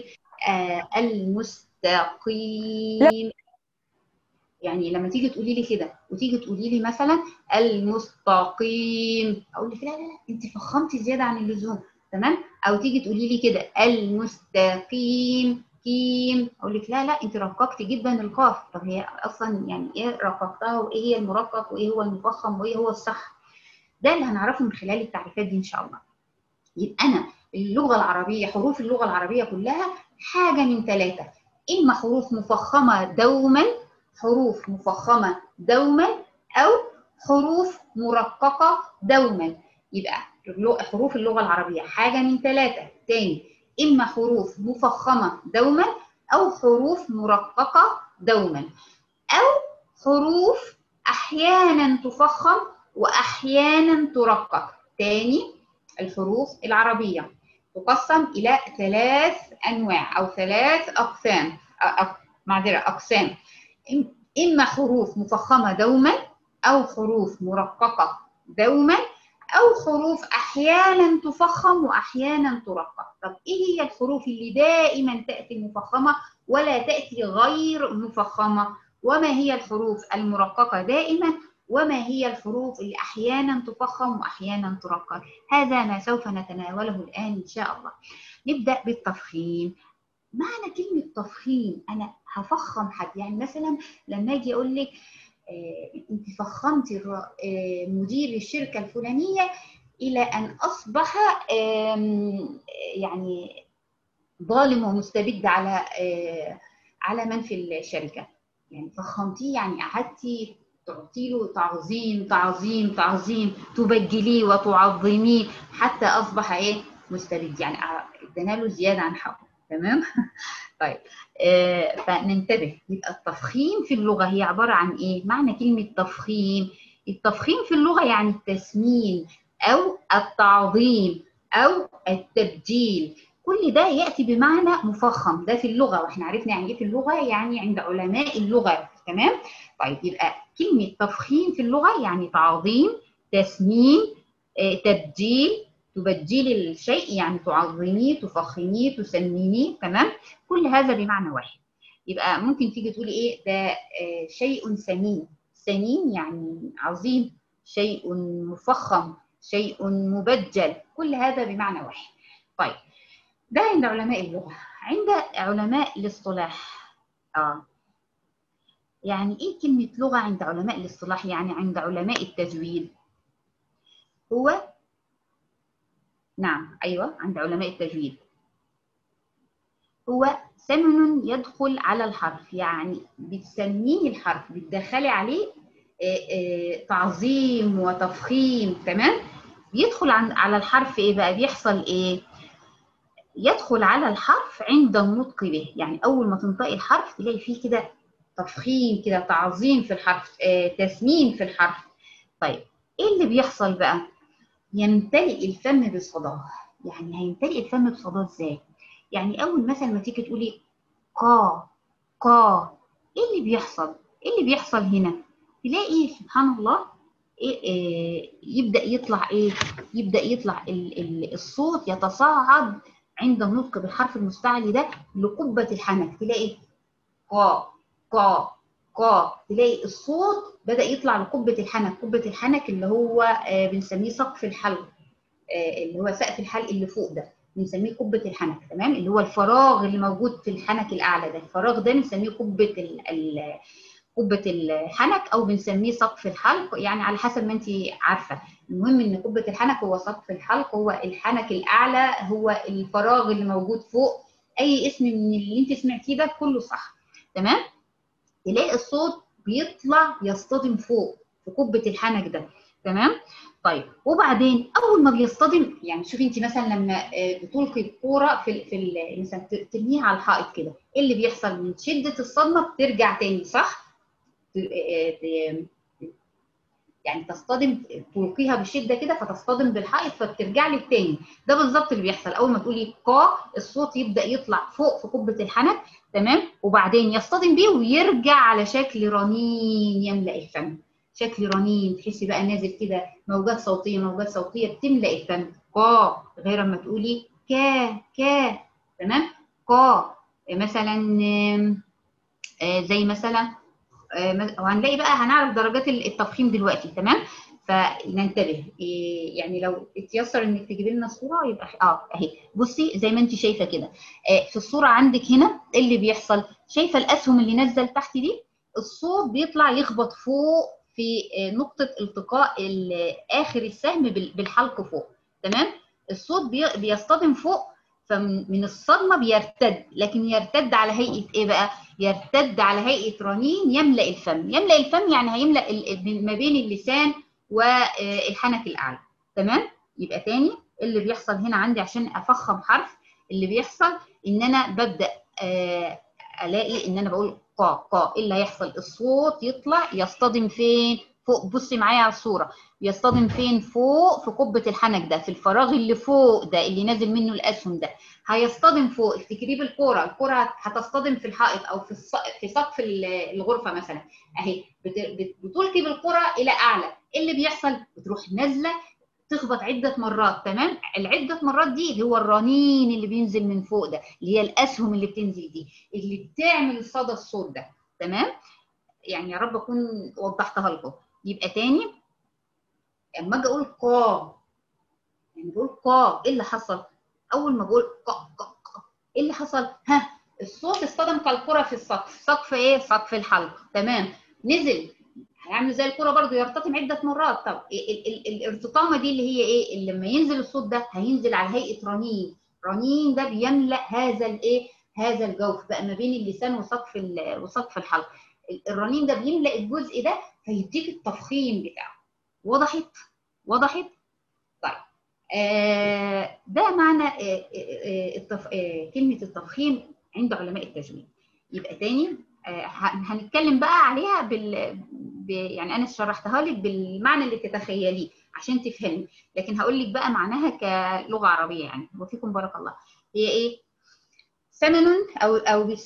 المستقيم؟ يعني لما تيجي تقولي لي كده وتيجي تقولي لي مثلا المستقيم، اقول لك لا لا لا انت فخمتي زياده عن اللزوم. تمام؟ او تيجي تقولي لي كده المستقيم كيم، اقول لك لا لا انت رققتي جدا القاف. طب هي اصلا يعني ايه رققتها، وايه هي المرقق، وايه هو المفخم، وايه هو الصح؟ ده اللي هنعرفه من خلال التعريفات دي ان شاء الله. يبقى انا اللغه العربيه، حروف اللغه العربيه كلها حاجه من ثلاثه: اما حروف مفخمه دوما، حروف مفخمه دوما، او حروف مرققه دوما. يبقى حروف اللغه العربيه حاجه من ثلاثه تاني: اما حروف مفخمه دوما، او حروف مرققه دوما، او حروف احيانا تفخم واحيانا ترقق. تاني، الحروف العربيه تقسم الى 3 انواع او 3 اقسام، معذره اقسام: اما حروف مفخمه دوما، او حروف مرققه دوما، او حروف احيانا تفخم واحيانا ترقق. طب ايه هي الحروف اللي دائما تاتي مفخمه ولا تاتي غير مفخمه؟ وما هي الحروف المرققه دائما؟ وما هي الحروف اللي احيانا تفخم واحيانا ترقق؟ هذا ما سوف نتناوله الان ان شاء الله. نبدا بالتفخيم. معنى كلمه تفخيم، انا هفخم حد. يعني مثلا لما اجي اقول لك انت فخمتي مدير الشركه الفلانيه الى ان اصبح يعني ظالم ومستبد على من في الشركه. يعني فخمتيه، يعني قعدتي تعطي له تعظيم تعظيم تعظيم، تبجليه وتعظميه حتى اصبح ايه؟ مستبد، يعني ادينا له زياده عن حقه. تمام؟ طيب فننتبه. يبقى التفخيم في اللغة هي عبارة عن إيه؟ معنى كلمة تفخيم: التفخيم في اللغة يعني التسمين أو التعظيم أو التبجيل. كل ده يأتي بمعنى مفخم، ده في اللغة، واحنا عرفنا يعني إيه في اللغة، يعني عند علماء اللغة. تمام؟ طيب يبقى كلمة تفخيم في اللغة يعني تعظيم، تسمين، تبجيل. تبجلي الشيء يعني تعظميه، تفخميه، تسمينيه. تمام؟ كل هذا بمعنى واحد. يبقى ممكن تيجي تقولي ايه ده شيء سمين. سمين يعني عظيم، شيء مفخم، شيء مبجل، كل هذا بمعنى واحد. طيب ده عند علماء اللغة. عند علماء الاصطلاح يعني ايه كلمة لغة عند علماء الاصطلاح؟ يعني عند علماء التجويد هو، نعم ايوه، عند علماء التجويد هو سمن يدخل على الحرف، يعني بتسميه الحرف، بتدخلي عليه تعظيم وتفخيم. تمام؟ بيدخل على الحرف ايه بقى؟ بيحصل ايه؟ يدخل على الحرف عند النطق به. يعني اول ما تنطقي الحرف تلاقي فيه كده تفخيم، كده تعظيم في الحرف، تسمين في الحرف. طيب ايه اللي بيحصل بقى؟ يمتلئ الفم بصداه. يعني هيمتلئ الفم بصداه ازاي؟ يعني اول مثلا ما تيجي تقولي قا قا، ايه اللي بيحصل؟ ايه اللي بيحصل هنا؟ تلاقي سبحان الله يبدأ يطلع ايه؟ يبدأ يطلع الصوت يتصاعد عند النطق بالحرف المستعلي ده لقبة الحنك، تلاقي قا قا قا، تلاقي الصوت بدأ يطلع لقبة الحنك. قبة الحنك اللي هو بنسميه سقف الحلق، اللي هو سقف الحلق اللي فوق ده بنسميه قبة الحنك، تمام؟ اللي هو الفراغ اللي موجود في الحنك الأعلى ده، الفراغ ده بنسميه قبة الحنك، أو بنسميه سقف الحلق، يعني على حسب ما أنت عارفة. المهم إن قبة الحنك هو سقف الحلق، هو الحنك الأعلى، هو الفراغ اللي موجود فوق. أي اسم من اللي أنت سمعتيه ده كله صح، تمام؟ تلاقي الصوت بيطلع يصطدم فوق في قبة الحنك ده، تمام؟ طيب وبعدين اول ما بيصطدم، يعني شوفي انت مثلا لما بتلقي الكوره مثلا ترميها على الحائط كده، ايه اللي بيحصل؟ من شده الصدمه بترجع تاني، صح؟ يعني تصطدم، تلقيها بشده كده فتصطدم بالحائط فبترجع لك تاني. ده بالظبط اللي بيحصل اول ما تقولي قا، الصوت يبدا يطلع فوق في قبه الحنك، تمام؟ وبعدين يصطدم بيه ويرجع على شكل رنين يملا الفم. شكل رنين تحسي بقى نازل كده، موجات صوتيه موجات صوتيه بتملا الفم. قا، غير ما تقولي كا كا، تمام؟ قا مثلا زي مثلا وهنلاقي بقى هنعرف درجات التفخيم دلوقتي، تمام؟ فننتبه يعني لو اتيسر انك تجيبي لنا الصوره يبقى اهي. بصي زي ما انت شايفه كده في الصوره عندك هنا ايه اللي بيحصل؟ شايفه الاسهم اللي نازله تحت دي؟ الصوت بيطلع يخبط فوق في نقطه التقاء اخر السهم بالحلق فوق، تمام؟ الصوت بيصطدم فوق، فمن الصدمه بيرتد، لكن يرتد على هيئه ايه بقى؟ يرتد على هيئه رنين يملا الفم. يملا الفم يعني هيملا ما بين اللسان والحنك الاعلى، تمام؟ يبقى تاني اللي بيحصل هنا عندي عشان افخم حرف، اللي بيحصل ان انا ببدا الاقي ان انا بقول قا قا، ايه اللي هيحصل؟ الصوت يطلع يصطدم فين؟ فوق. بصي معايا على الصوره، يصطدم فين؟ فوق في قبه الحنك ده، في الفراغ اللي فوق ده اللي نازل منه الاسهم ده. هيصطدم فوق، افتكريه بالكوره، الكوره هتصطدم في الحائط او في سقف الغرفه مثلا، اهي بتلقي بالكوره الى اعلى، ايه اللي بيحصل؟ بتروح نازله تخبط عده مرات، تمام؟ العده مرات دي اللي هو الرنين اللي بينزل من فوق ده، اللي هي الاسهم اللي بتنزل دي اللي بتعمل صدى الصوت ده، تمام؟ يعني يا رب اكون وضحتها لكم. يبقى تاني اما اجي اقول قا، يعني بقول قا، ايه اللي حصل؟ اول ما بقول قا قا قا، ايه اللي حصل؟ ها، الصوت اصطدم كالكره في السقف. سقف ايه؟ سقف الحلق، تمام؟ نزل هيعمل زي الكره برضو، يرتطم عده مرات. طب الارتطامه دي اللي هي ايه؟ اللي لما ينزل الصوت ده هينزل على هيئه رنين. رنين ده بيملا هذا الايه؟ هذا الجوف بقى ما بين اللسان وسقف الحلق. الرنين ده بيملا الجزء ده فيديك التفخيم بتاعه. وضحت؟ وضحت؟ طيب ده معنى كلمة التفخيم عند علماء التجويد. يبقى تاني هنتكلم بقى عليها يعني أنا شرحتها لك بالمعنى اللي تتخيليه عشان تفهمي، لكن هقول لك بقى معناها كلغة عربية يعني. وفيكم بارك الله. هي إيه؟ ثمن أو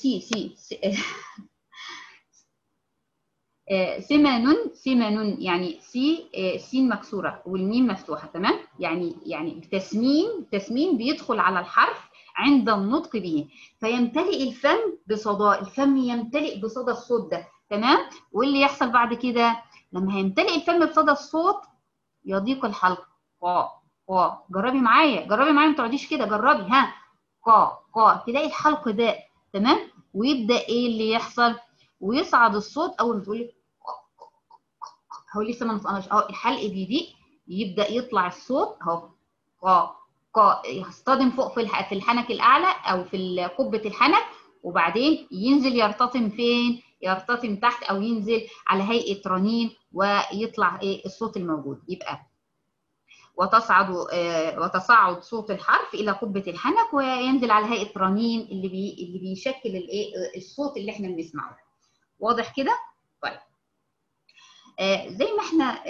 ثمن يعني سين مكسوره والميم مفتوحه، تمام؟ يعني تسمين بيدخل على الحرف عند النطق به فيمتلئ الفم بصدى، الفم يمتلئ بصدى الصوت ده، تمام؟ واللي يحصل بعد كده لما هيمتلئ الفم بصدى الصوت يضيق الحلق. قا قا، جربي معايا ما تقعديش كده، جربي، ها، قا قا، تلاقي الحلق ده، تمام؟ ويبدا ايه اللي يحصل؟ ويصعد الصوت اول ما تقولي هو لسه ما نطقناش اهو، الحلق بيضيق يبدا يطلع الصوت اهو قا قا، يصطدم فوق في الحنك الاعلى او في قبه الحنك، وبعدين ينزل يرتطم فين؟ يرتطم تحت او ينزل على هيئه رنين ويطلع ايه الصوت الموجود. يبقى وتصعد صوت الحرف الى قبه الحنك وينزل على هيئه رنين اللي بيشكل الايه الصوت اللي احنا بنسمعه. واضح كده؟ طيب زي ما احنا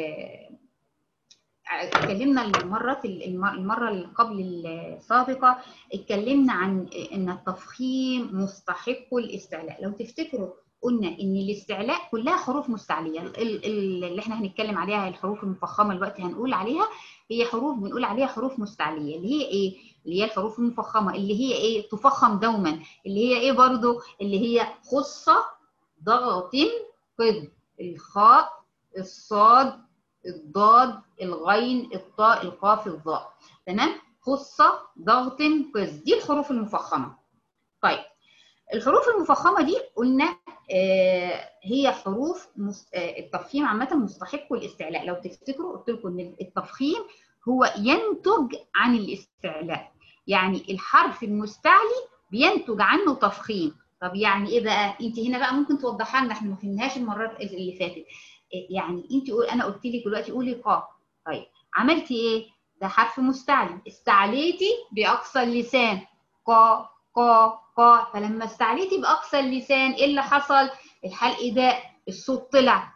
اتكلمنا المره اللي قبل السابقه، اتكلمنا عن ان التفخيم مستحق الاستعلاء. لو تفتكروا قلنا ان الاستعلاء كلها حروف مستعليه، اللي احنا هنتكلم عليها الحروف المفخمه دلوقتي هنقول عليها هي حروف بنقول عليها حروف مستعليه، اللي هي ايه؟ اللي هي الحروف المفخمه اللي هي ايه؟ تفخم دوما، اللي هي ايه برضو؟ اللي هي خص، ضغط، قذ، الخاء، الصاد، الضاد، الغين، الطاء، القاف، الظاء. تمام؟ خص، ضغط، قذ، دي الحروف المفخمه. طيب الحروف المفخمه دي قلنا هي حروف التفخيم عامه مستحق الاستعلاء. لو تفتكروا قلت لكم ان التفخيم هو ينتج عن الاستعلاء، يعني الحرف المستعلي بينتج عنه تفخيم. طب يعني ايه بقى؟ انت هنا بقى ممكن توضحها لنا، احنا ما فهمناهاش المرات اللي فاتت. يعني انت انا قلت لك دلوقتي قولي قاف، طيب عملتي ايه؟ ده حرف مستعلي، استعليتي باقصى اللسان، قا قا قا، فلما استعليتي باقصى اللسان ايه اللي حصل؟ الحلق ده الصوت طلع،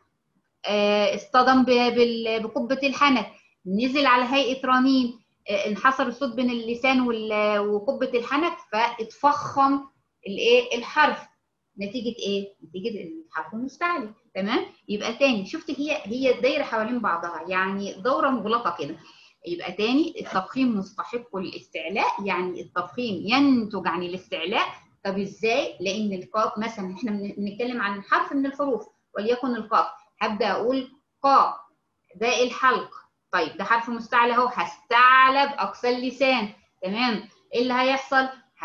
اصطدم بقبة الحنك، نزل على هيئة رنين، انحصر الصوت بين اللسان وقبة الحنك، فاتفخم الايه؟ الحرف. نتيجة ايه؟ نتيجة الحرف المستعلي. تمام؟ يبقى تاني شفت هي دايرة حوالين بعضها، يعني دورة مغلقة كده. يبقى تاني التفخيم مستحق الاستعلاء، يعني التفخيم ينتج عن الاستعلاء. طب ازاي؟ لان القاف مثلا احنا بنتكلم عن حرف من الحروف وليكن القاف، هبدا اقول قا، ده الحلق، طيب ده حرف مستعلى اهو، هستعلى باقصى اللسان. تمام؟ ايه اللي هيحصل؟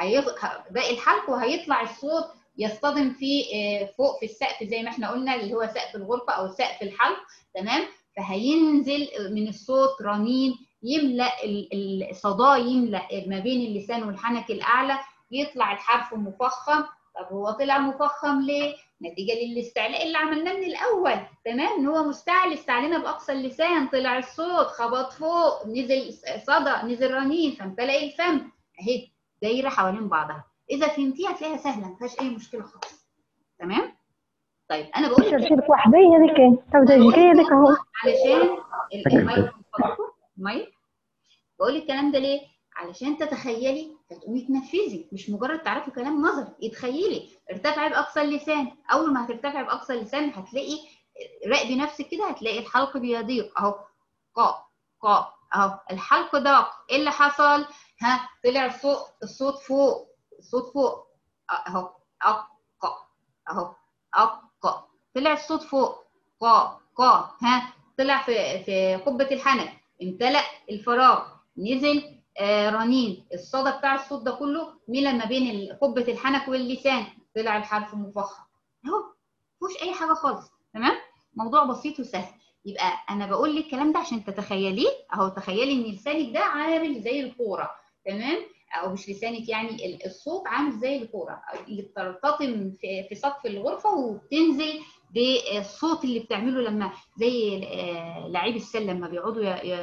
ده الحلق وهيطلع الصوت يصطدم في فوق في السقف زي ما احنا قلنا اللي هو سقف الغرفه او سقف الحلق. تمام؟ فهينزل من الصوت رنين يملا الصدى، يملا ما بين اللسان والحنك الاعلى، يطلع الحرف مفخم. طب هو طلع مفخم ليه؟ نتيجه للاستعلاء اللي عملناه من الاول. تمام؟ ان هو مستعلي، استعلينا باقصى اللسان، طلع الصوت، خبط فوق، نزل صدى، نزل رنين، فامتلأ الفم. اهي دايره حوالين بعضها. اذا فهمتيها هتلاقيها سهله، ما فيهاش اي مشكله خالص. تمام؟ طيب انا بقول لك شرشير وحدي هذيك تو جاي هذيك اهو علشان المايك المايك، بقول لك الكلام ده ليه؟ علشان تتخيلي فتقومي تنفذي، مش مجرد تعرفي كلام نظري. اتخيلي ارتفعي باقصى اللسان، اول ما هترتفعي باقصى اللسان هتلاقي، راقبي نفسك كده، هتلاقي الحلق بيضيق اهو، قا قا اهو، الحلق ضاق. ايه اللي حصل؟ ها، طلع الصوت فوق، الصوت فوق اهو، اق اهو، اق، طلع الصوت فوق، قا قا، ها طلع في قبة الحنك، امتلأ الفراغ، نزل رنين، الصدى بتاع الصوت ده كله ملا ما بين قبة الحنك واللسان، طلع الحرف المفخم اهو، مفيهوش اي حاجه خالص. تمام؟ موضوع بسيط وسهل. يبقى انا بقول لك الكلام ده عشان تتخيليه اهو، تخيلي ان لسانك ده عامل زي الكوره. تمام؟ او مش لسانك، يعني الصوت عامل زي الكوره اللي بترتطم في سقف الغرفه وبتنزل بالصوت اللي بتعمله لما زي لعيب السله لما بيقعدوا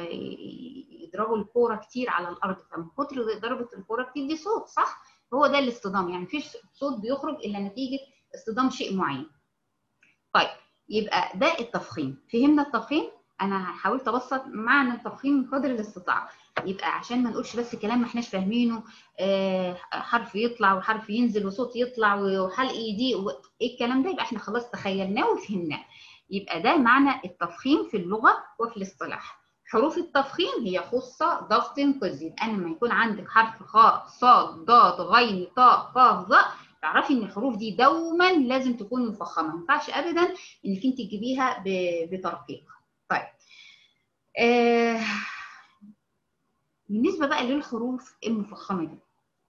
يضربوا الكوره كتير على الارض، فمن كتر ضربه الكوره بتدي صوت، صح؟ هو ده الاصطدام، يعني مفيش صوت بيخرج الا نتيجه اصطدام شيء معين. طيب يبقى ده التفخيم. فهمنا التفخيم؟ انا حاولت ابسط معنى التفخيم قدر الاستطاعه، يبقى عشان ما نقولش بس كلام ما احناش فاهمينه، حرف يطلع وحرف ينزل وصوت يطلع وحلق يضيق ايه الكلام ده، يبقى احنا خلاص تخيلناه وفهمناه. يبقى ده معنى التفخيم في اللغه وفي الاصطلاح. حروف التفخيم هي خصة، ضغط، قز. يبقى لما يكون عندك حرف خاء، صاد، ضاد، غين، طاء، قاف، ظاء، تعرفي ان الحروف دي دوما لازم تكون مفخمه، ما ينفعش ابدا انك انت تجيبيها بترقيق. طيب بالنسبه بقى للحروف المفخمه دي،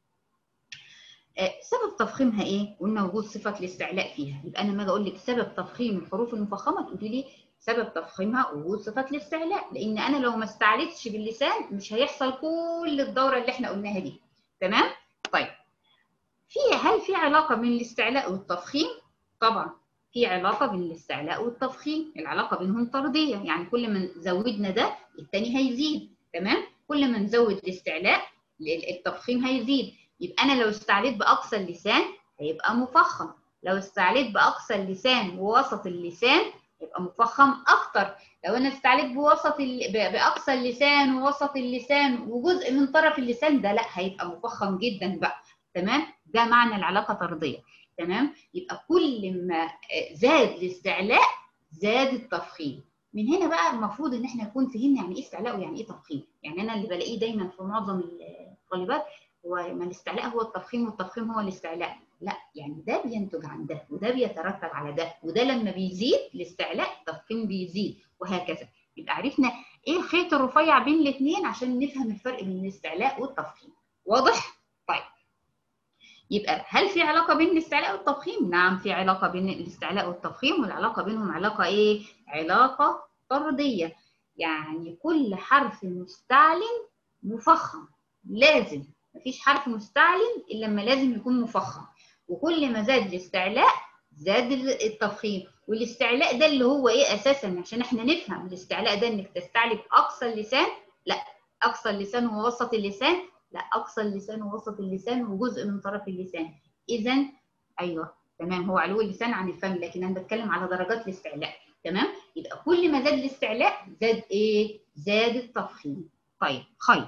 سبب تفخيمها ايه؟ قلنا وجود صفه الاستعلاء فيها. يبقى انا لما اجي اقول لك سبب تفخيم الحروف المفخمه تقولي لي سبب تفخيمها وجود صفه الاستعلاء، لان انا لو ما استعلتش باللسان مش هيحصل كل الدوره اللي احنا قلناها دي. تمام؟ طيب هل في علاقة بين الاستعلاء والتفخيم؟ طبعا في علاقة بين الاستعلاء والتفخيم، العلاقة بينهم طردية، يعني كل ما زودنا ده التاني هيزيد. تمام؟ كل ما نزود الاستعلاء التفخيم هيزيد. يبقى أنا لو استعليت بأقصى اللسان هيبقى مفخم، لو استعليت بأقصى اللسان ووسط اللسان يبقى مفخم أكتر، لو أنا استعليت بأقصى اللسان ووسط اللسان وجزء من طرف اللسان ده لا، هيبقى مفخم جدا بقى. تمام؟ ده معنى العلاقه طرديه. تمام؟ يبقى كل ما زاد الاستعلاء زاد التفخيم، من هنا بقى المفروض ان احنا نكون فهمنا يعني ايه استعلاء ويعني ايه تفخيم. يعني انا اللي بلاقيه دايما في معظم الطالبات هو ما الاستعلاء هو التفخيم والتفخيم هو الاستعلاء، لا، يعني ده بينتج عن ده وده بيترتب على ده، وده لما بيزيد الاستعلاء التفخيم بيزيد، وهكذا. يبقى عرفنا ايه الخيط الرفيع بين الاثنين عشان نفهم الفرق بين الاستعلاء والتفخيم. واضح؟ طيب، يبقى هل في علاقه بين الاستعلاء والتفخيم؟ نعم، في علاقه بين الاستعلاء والتفخيم، والعلاقه بينهم علاقه ايه؟ علاقه طرديه. يعني كل حرف مستعلن مفخم، لازم. مفيش حرف مستعلن الا لما لازم يكون مفخم، وكل ما زاد الاستعلاء زاد التفخيم. والاستعلاء ده اللي هو ايه اساسا؟ عشان احنا نفهم الاستعلاء ده انك تستعلي باقصى اللسان، لا، اقصى اللسان ووسط اللسان، لا، اقصى اللسان ووسط اللسان وجزء من طرف اللسان. اذا ايوه تمام، هو علو اللسان عن الفم، لكن انا بتكلم على درجات الاستعلاء. تمام، يبقى كل ما زاد الاستعلاء زاد ايه؟ زاد التفخيم. طيب، خير.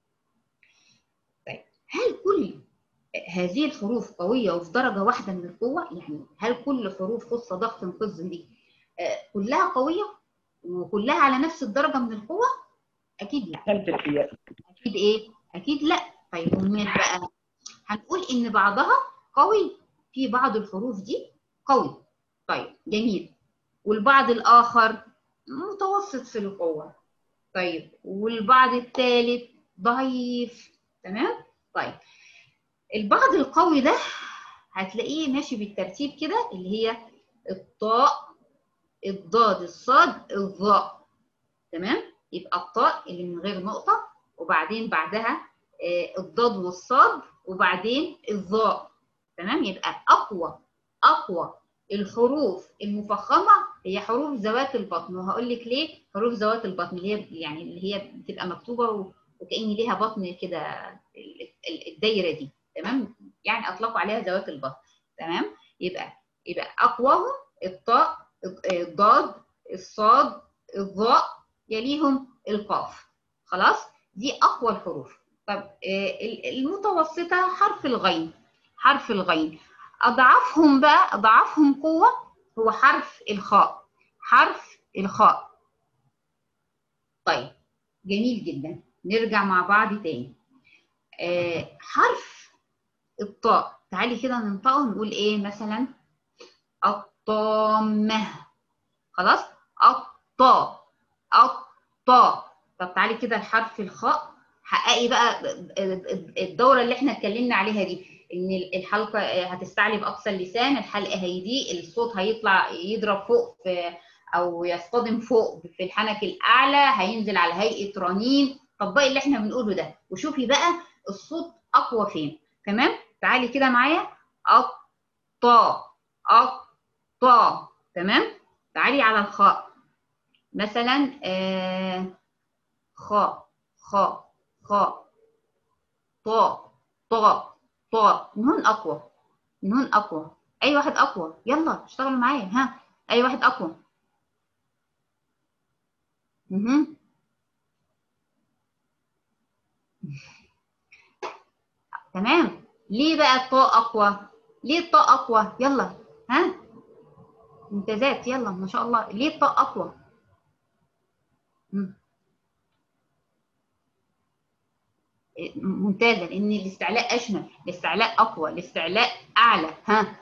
طيب، هل كل هذه الحروف قويه وفي درجه واحده من القوه؟ يعني هل كل حروف خص ضغط قز دي كلها قويه وكلها على نفس الدرجه من القوه؟ اكيد لا. اكيد ايه؟ اكيد لا. طيب، امال بقى هنقول ان بعضها قوي، في بعض الحروف دي قوي. طيب، جميل. والبعض الاخر متوسط في القوه. طيب، والبعض الثالث ضعيف. تمام. طيب، البعض القوي ده هتلاقيه ماشي بالترتيب كده، اللي هي الطاء، الضاد، الصاد، الظاء. تمام، يبقى الطاء اللي من غير نقطه، وبعدين بعدها الضاد والصاد، وبعدين الظاء. تمام، يبقى اقوى الحروف المفخمه هي حروف ذوات البطن. وهقول لك ليه حروف ذوات البطن، اللي هي يعني اللي هي بتبقى مكتوبه وكأن ليها بطن كده، الدايره دي. تمام، يعني اطلقوا عليها ذوات البطن. تمام، يبقى اقواهم الطاء، الضاد، الصاد، الظاء، يليهم القاف. خلاص، دي اقوى الحروف. طب المتوسطه حرف الغين. حرف الغين اضعفهم بقى، اضعفهم قوه هو حرف الخاء. حرف الخاء. طيب، جميل جدا. نرجع مع بعض تاني. حرف الطاء، تعالي كده ننطقه نقول ايه مثلا؟ الطامه. خلاص، الطاء، الطاء. طب تعالي كده لحرف الخاء، حققي بقى الدوره اللي احنا اتكلمنا عليها دي، ان الحلقه هتستعلي باقصى اللسان، الحلقه هيضيق، الصوت هيطلع يضرب فوق او يصطدم فوق في الحنك الاعلى، هينزل على هيئه رنين. طبقي اللي احنا بنقوله ده وشوفي بقى الصوت اقوى فين. تمام، تعالي كده معايا. الطاء، الطاء. تمام، تعالي على الخاء مثلا. خاء، خاء، خاء، طاء، طاء، طاء. النون اقوى، النون اقوى. اي واحد اقوى؟ يلا اشتغلوا معايا، ها، اي واحد اقوى. تمام. ليه بقى الطاء اقوى؟ ليه الطاء اقوى؟ يلا، ها، ممتازات، يلا ما شاء الله. ليه الطاء اقوى؟ ممتازه، لان الاستعلاء اشمل، الاستعلاء اقوى، الاستعلاء اعلى. ها،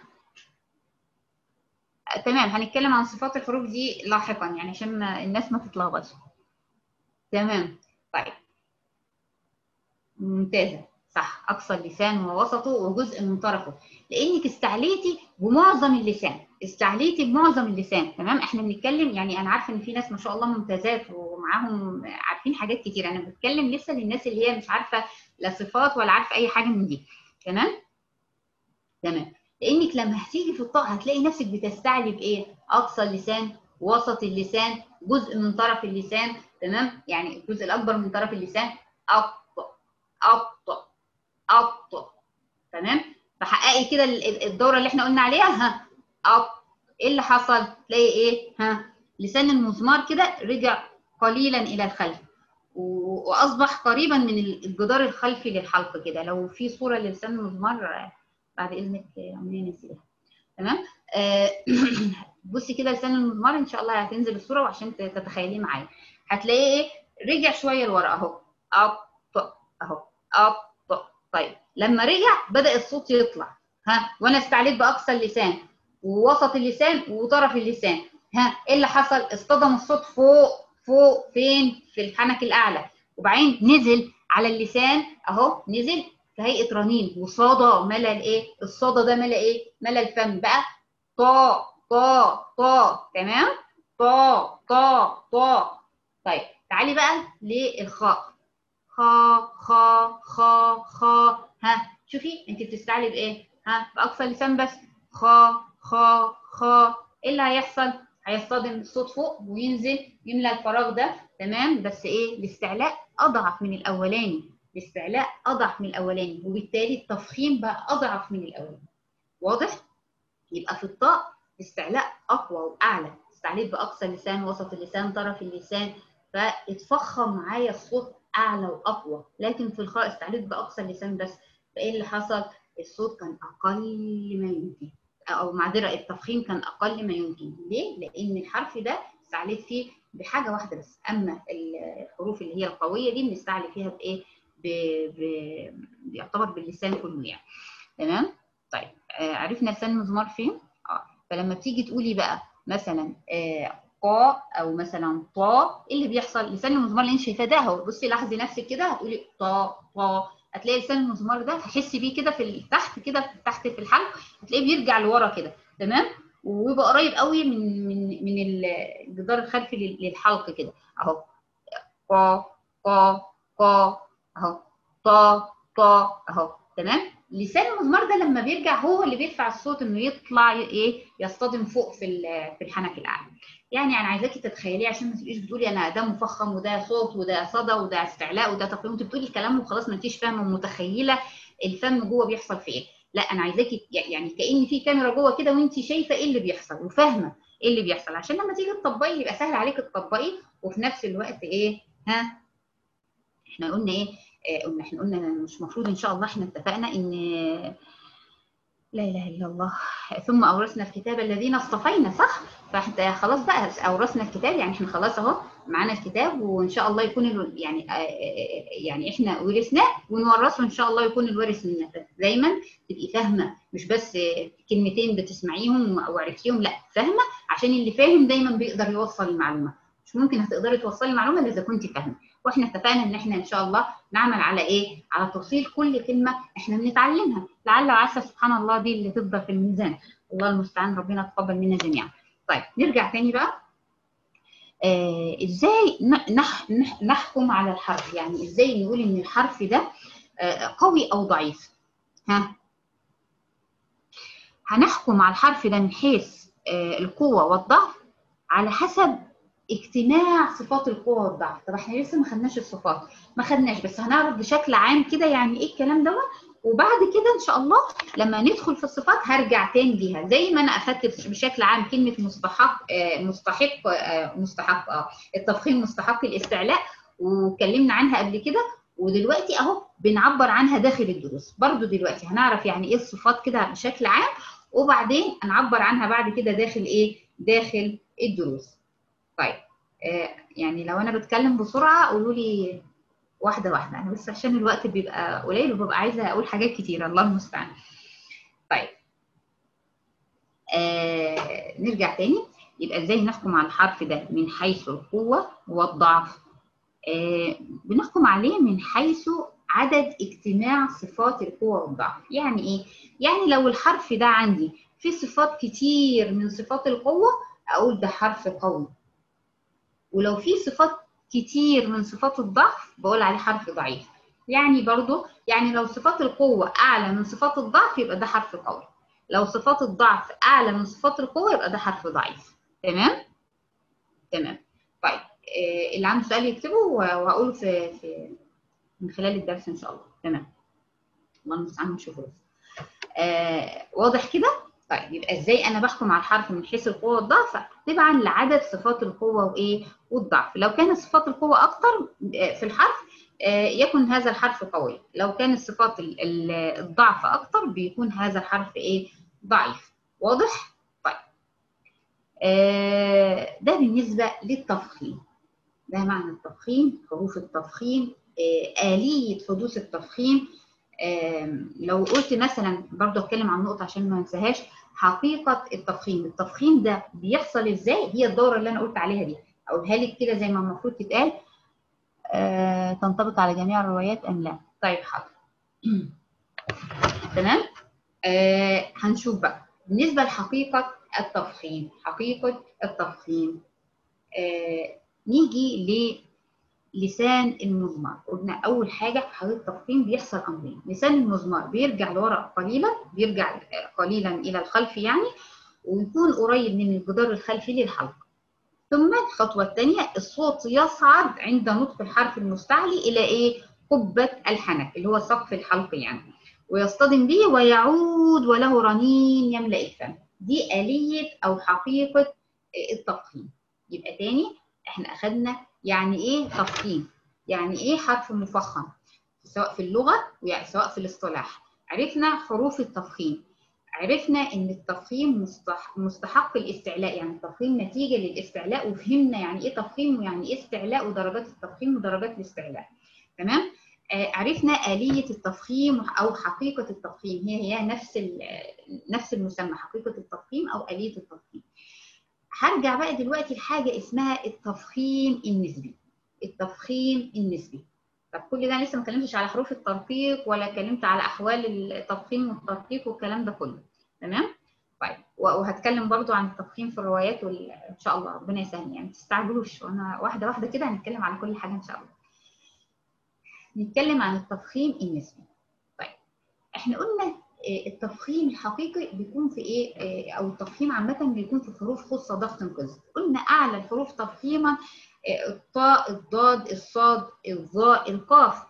تمام. هنتكلم عن صفات الحروف دي لاحقا، يعني عشان الناس ما تتلخبطش. تمام. طيب، ممتازه، صح. اقصى اللسان ووسطه وجزء من طرفه، لانك استعليتي بمعظم اللسان، استعليتي بمعظم اللسان. تمام، احنا بنتكلم يعني انا عارفه ان في ناس ما شاء الله ممتازات ومعاهم عارفين حاجات كتير، انا بتكلم لسه للناس اللي هي مش عارفه لا صفات ولا عارفه اي حاجه من دي. تمام. تمام، لانك لما هتيجي في الطاء هتلاقي نفسك بتستعلي بايه؟ اقصى اللسان، وسط اللسان، جزء من طرف اللسان. تمام، يعني الجزء الاكبر من طرف اللسان. أط، أط، أط. تمام، فحققي كده الدوره اللي احنا قلنا عليها. ها، أط. ايه اللي حصل؟ تلاقي ايه؟ ها، لسان المزمار كده رجع قليلا الى الخلف، واصبح قريبا من الجدار الخلفي للحلق كده. لو في صوره للسان المزمار بعد اذنك عمري نسيها. تمام. بصي كده لسان المزمار ان شاء الله هتنزل الصوره وعشان تتخيليه معايا. هتلاقيه ايه؟ رجع شويه لورا اهو، اب اهو، اب. طيب لما رجع بدأ الصوت يطلع، ها، وانا استعليت باقصى اللسان ووسط اللسان وطرف اللسان، ها، ايه اللي حصل؟ اصطدم الصوت فوق فين؟ في الحنك الاعلى، وبعدين نزل على اللسان اهو، نزل في هيئه رنين وصدى ملا الايه؟ الصدى ده ملا ايه؟ ملا الفم بقى. طا. تمام؟ طا. طيب تعالي بقى للخاء. خا. ها شوفي انت بتستعلي بايه؟ ها باقصى اللسان بس. خا. ايه اللي هيحصل؟ هيصطدم الصوت فوق وينزل يملى الفراغ ده. تمام؟ بس ايه؟ الاستعلاء اضعف من الاولاني، وبالتالي التفخيم بقى اضعف من الاولاني. واضح؟ يبقى في الطاء استعلاء اقوى واعلى، استعليت باقصى اللسان، وسط اللسان، طرف اللسان، فاتفخم معايا الصوت اعلى واقوى. لكن في الخاء استعليت باقصى اللسان بس، فايه اللي حصل؟ الصوت كان اقل ما يمكن، او معذره التفخيم كان اقل ما يمكن. ليه؟ لان الحرف ده استعليت فيه بحاجه واحده بس، اما الحروف اللي هي القويه دي بنستعلي فيها بايه؟ بيعتبر باللسان كله يعني. تمام؟ طيب عرفنا لسان المزمار فين؟ فلما تيجي تقولي بقى مثلا قا او مثلا طا، ايه اللي بيحصل؟ لسان المزمار اللي انت شايفاه ده اهو، بصي لاحظي نفسك كده، هتقولي طا، هتلاقي لسان المزمار ده هتحسي بيه كده في تحت كده، تحت في الحلق، هتلاقيه بيرجع لورا كده. تمام؟ ويبقى قريب قوي من الجدار الخلفي للحلق كده اهو. قا اهو. طا اهو. تمام؟ لسان المزمار ده لما بيرجع هو اللي بيدفع الصوت انه يطلع ايه؟ يصطدم فوق في الحنك الاعلى. يعني انا عايزاكي تتخيليه عشان ما تبقيش بتقولي انا ده مفخم وده صوت وده صدى وده استعلاء وده تفخيم، انت بتقولي الكلام وخلاص ما انتيش فاهمه ومتخيله الفم جوه بيحصل في ايه. لا انا عايزاكي يعني كأن في كاميرا جوه كده وانت شايفه ايه اللي بيحصل وفاهمه ايه اللي بيحصل، عشان لما تيجي تطبقي يبقى سهل عليك تطبقي، وفي نفس الوقت ايه؟ ها، احنا قلنا ايه؟ احنا قلنا مش المفروض ان شاء الله، احنا اتفقنا ان لا اله الا الله، ثم اورثنا الكتاب الذين اصطفينا، صح؟ فاحنا خلاص بقى اورثنا الكتاب، يعني احنا خلاص اهو معانا الكتاب، وان شاء الله يكون يعني احنا ورثناه ونورثه ان شاء الله، يكون الوارث لنا. دايما تبقي فاهمه، مش بس كلمتين بتسمعيهم وعرفتيهم، لا فاهمه، عشان اللي فاهم دايما بيقدر يوصل المعلومه. مش ممكن هتقدري توصلي المعلومه الا اذا كنت فاهمه. واحنا اتفقنا ان احنا ان شاء الله نعمل على ايه؟ على توصيل كل كلمه احنا بنتعلمها، لعل وعسى سبحان الله دي اللي تفضل في الميزان. الله المستعان، ربنا يتقبل منا جميعا. طيب نرجع تاني بقى. ازاي نحكم على الحرف؟ يعني ازاي نقول ان الحرف ده قوي او ضعيف؟ هنحكم على الحرف ده من حيث القوه والضعف على حسب اجتماع صفات القوه والضعف. طب احنا لسه ما خدناش الصفات، ما خدناش، بس هنعرف بشكل عام كده يعني ايه الكلام دوت، وبعد كده ان شاء الله لما ندخل في الصفات هرجع تاني ليها. زي ما انا اخدت بشكل عام كلمه مستحق التفخيم، مستحق الاستعلاء، واتكلمنا عنها قبل كده، ودلوقتي اهو بنعبر عنها داخل الدروس. برضو دلوقتي هنعرف يعني ايه الصفات كده بشكل عام، وبعدين هنعبر عنها بعد كده داخل ايه؟ داخل الدروس. طيب يعني لو انا بتكلم بسرعه قولوا لي واحده واحده، انا بس عشان الوقت بيبقى قليل وببقى عايزه اقول حاجات كتيره، الله المستعان. طيب نرجع تاني. يبقى ازاي نحكم على الحرف ده من حيث القوه والضعف؟ بنحكم عليه من حيث عدد اجتماع صفات القوه والضعف. يعني ايه؟ يعني لو الحرف ده عندي فيه صفات كتير من صفات القوه اقول ده حرف قوي، ولو في صفات كتير من صفات الضعف بقول عليه حرف ضعيف. يعني برضو يعني لو صفات القوة أعلى من صفات الضعف يبقى ده حرف قوي، لو صفات الضعف أعلى من صفات القوة يبقى ده حرف ضعيف. تمام؟ تمام. طيب اللي عنده سؤال يكتبه وهقوله من خلال الدرس إن شاء الله. تمام. الله المستعان نشوفه بس. واضح كده؟ طيب يبقى ازاي انا بحكم على الحرف من حيث القوه والضعف؟ تبعا لعدد صفات القوه وايه؟ والضعف. لو كانت صفات القوه اكتر في الحرف يكن هذا الحرف قوي، لو كانت صفات الضعف اكتر بيكون هذا الحرف ايه؟ ضعيف. واضح؟ طيب ده بالنسبة للتفخيم. ده معنى التفخيم، حروف التفخيم، آلية حدوث التفخيم. لو قلت مثلا برضه اتكلم عن نقطة عشان ما انساهاش، حقيقة التفخيم. التفخيم ده بيحصل ازاي؟ هي الدورة اللي انا قلت عليها دي، اقولها لك كده زي ما المفروض تتقال. تنطبق على جميع الروايات ام لا؟ طيب حاضر. تمام. هنشوف بقى بالنسبة لحقيقة التفخيم. حقيقة التفخيم، نيجي لسان المزمار. قلنا أول حاجة في حالة التفخيم بيحصل أمرين. لسان المزمار بيرجع لورا قليلا، بيرجع قليلا إلى الخلف يعني، ويكون قريب من الجدار الخلفي للحلق. ثم الخطوة الثانية، الصوت يصعد عند نطق الحرف المستعلي إلى إيه؟ قبة الحنك اللي هو سقف الحلق يعني، ويصطدم به ويعود وله رنين يملأ الفم. دي آلية أو حقيقة التفخيم. يبقى تاني احنا أخدنا يعني إيه تفخيم، يعني إيه حرف مفخم، سواء في اللغة سواء في الاصطلاح. عرفنا حروف التفخيم، عرفنا ان التفخيم مستحق الاستعلاء، يعني التفخيم نتيجه للاستعلاء، وفهمنا يعني ايه تفخيم ويعني ايه استعلاء ودرجات التفخيم ودرجات الاستعلاء. تمام. عرفنا آلية التفخيم أو حقيقة التفخيم، هي نفس المسمى، حقيقة التفخيم أو آلية التفخيم. هرجع بقى دلوقتي لحاجة اسمها التفخيم النسبي. التفخيم النسبي. طب كل ده لسه ما اتكلمتش على حروف الترقيق ولا اتكلمت على احوال التفخيم والترقيق والكلام ده كله. تمام. طيب وهتكلم برضو عن التفخيم في الروايات ان شاء الله، ربنا يسهل يعني، ما تستعجلوش، وانا واحده واحده كده هنتكلم على كل حاجه ان شاء الله. نتكلم عن التفخيم النسبي. طيب احنا قلنا التفخيم الحقيقي بيكون في ايه، او التفخيم عامه بيكون في حروف خاصه ضغط انقاذ. قلنا اعلى الحروف تفخيما الطاء، الضاد، الصاد، الظاء، القاف.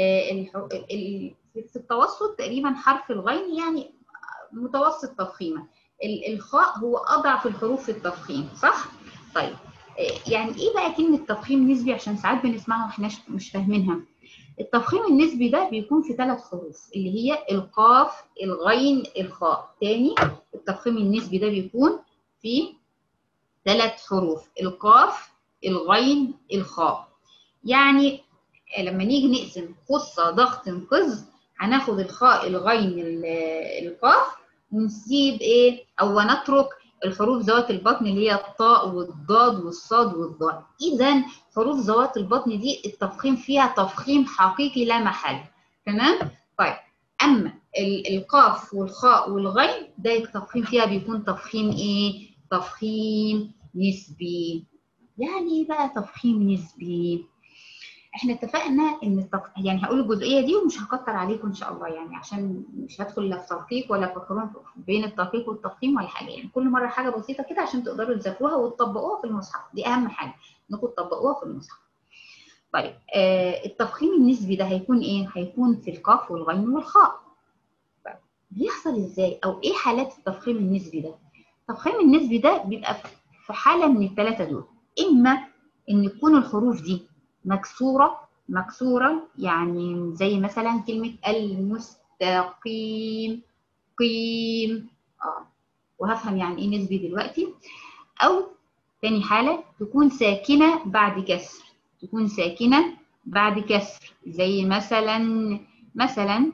في التوسط تقريبا حرف الغين يعني متوسط تفخيما. الخاء هو اضعف الحروف في التفخيم، صح؟ طيب يعني ايه بقى كلمه تفخيم نسبي؟ عشان ساعات بنسمعها واحنا مش فاهمينها. التفخيم النسبي ده بيكون في 3 حروف اللي هي القاف، الغين، الخاء. تاني، التفخيم النسبي ده بيكون في 3 حروف، القاف، الغين، الخاء. يعني لما نيجي نقسم خصة ضغط انقذ، هناخد الخاء، الغين، القاف، ونسيب ايه او نترك الحروف ذوات البطن اللي هي الطاء والضاد والصاد والظاء. اذا حروف ذوات البطن دي التفخيم فيها تفخيم حقيقي لا محل. تمام. طيب اما القاف والخاء والغين ده التفخيم فيها بيكون تفخيم ايه؟ تفخيم نسبي. يعني ايه بقى تفخيم نسبي؟ احنا اتفقنا ان يعني هقول الجزئيه دي ومش هكتر عليكم ان شاء الله، يعني عشان مش هدخل لا في ترقيق ولا في قرون بين الترقيق والتفخيم ولا حاجه، يعني كل مره حاجه بسيطه كده عشان تقدروا تذاكروها وتطبقوها في المصحف، دي اهم حاجه انكم تطبقوها في المصحف. طيب التفخيم النسبي ده هيكون ايه؟ هيكون في القاف والغين والخاء. طيب بيحصل ازاي او ايه حالات التفخيم النسبي ده؟ التفخيم النسبي ده بيبقى في حاله من الثلاثه دول، اما ان تكون الحروف دي مكسورة يعني زي مثلا كلمة المستقيم، قيم، وهفهم يعني ايه نسبي دلوقتي. او تاني حالة تكون ساكنة بعد كسر، تكون ساكنة بعد كسر زي مثلا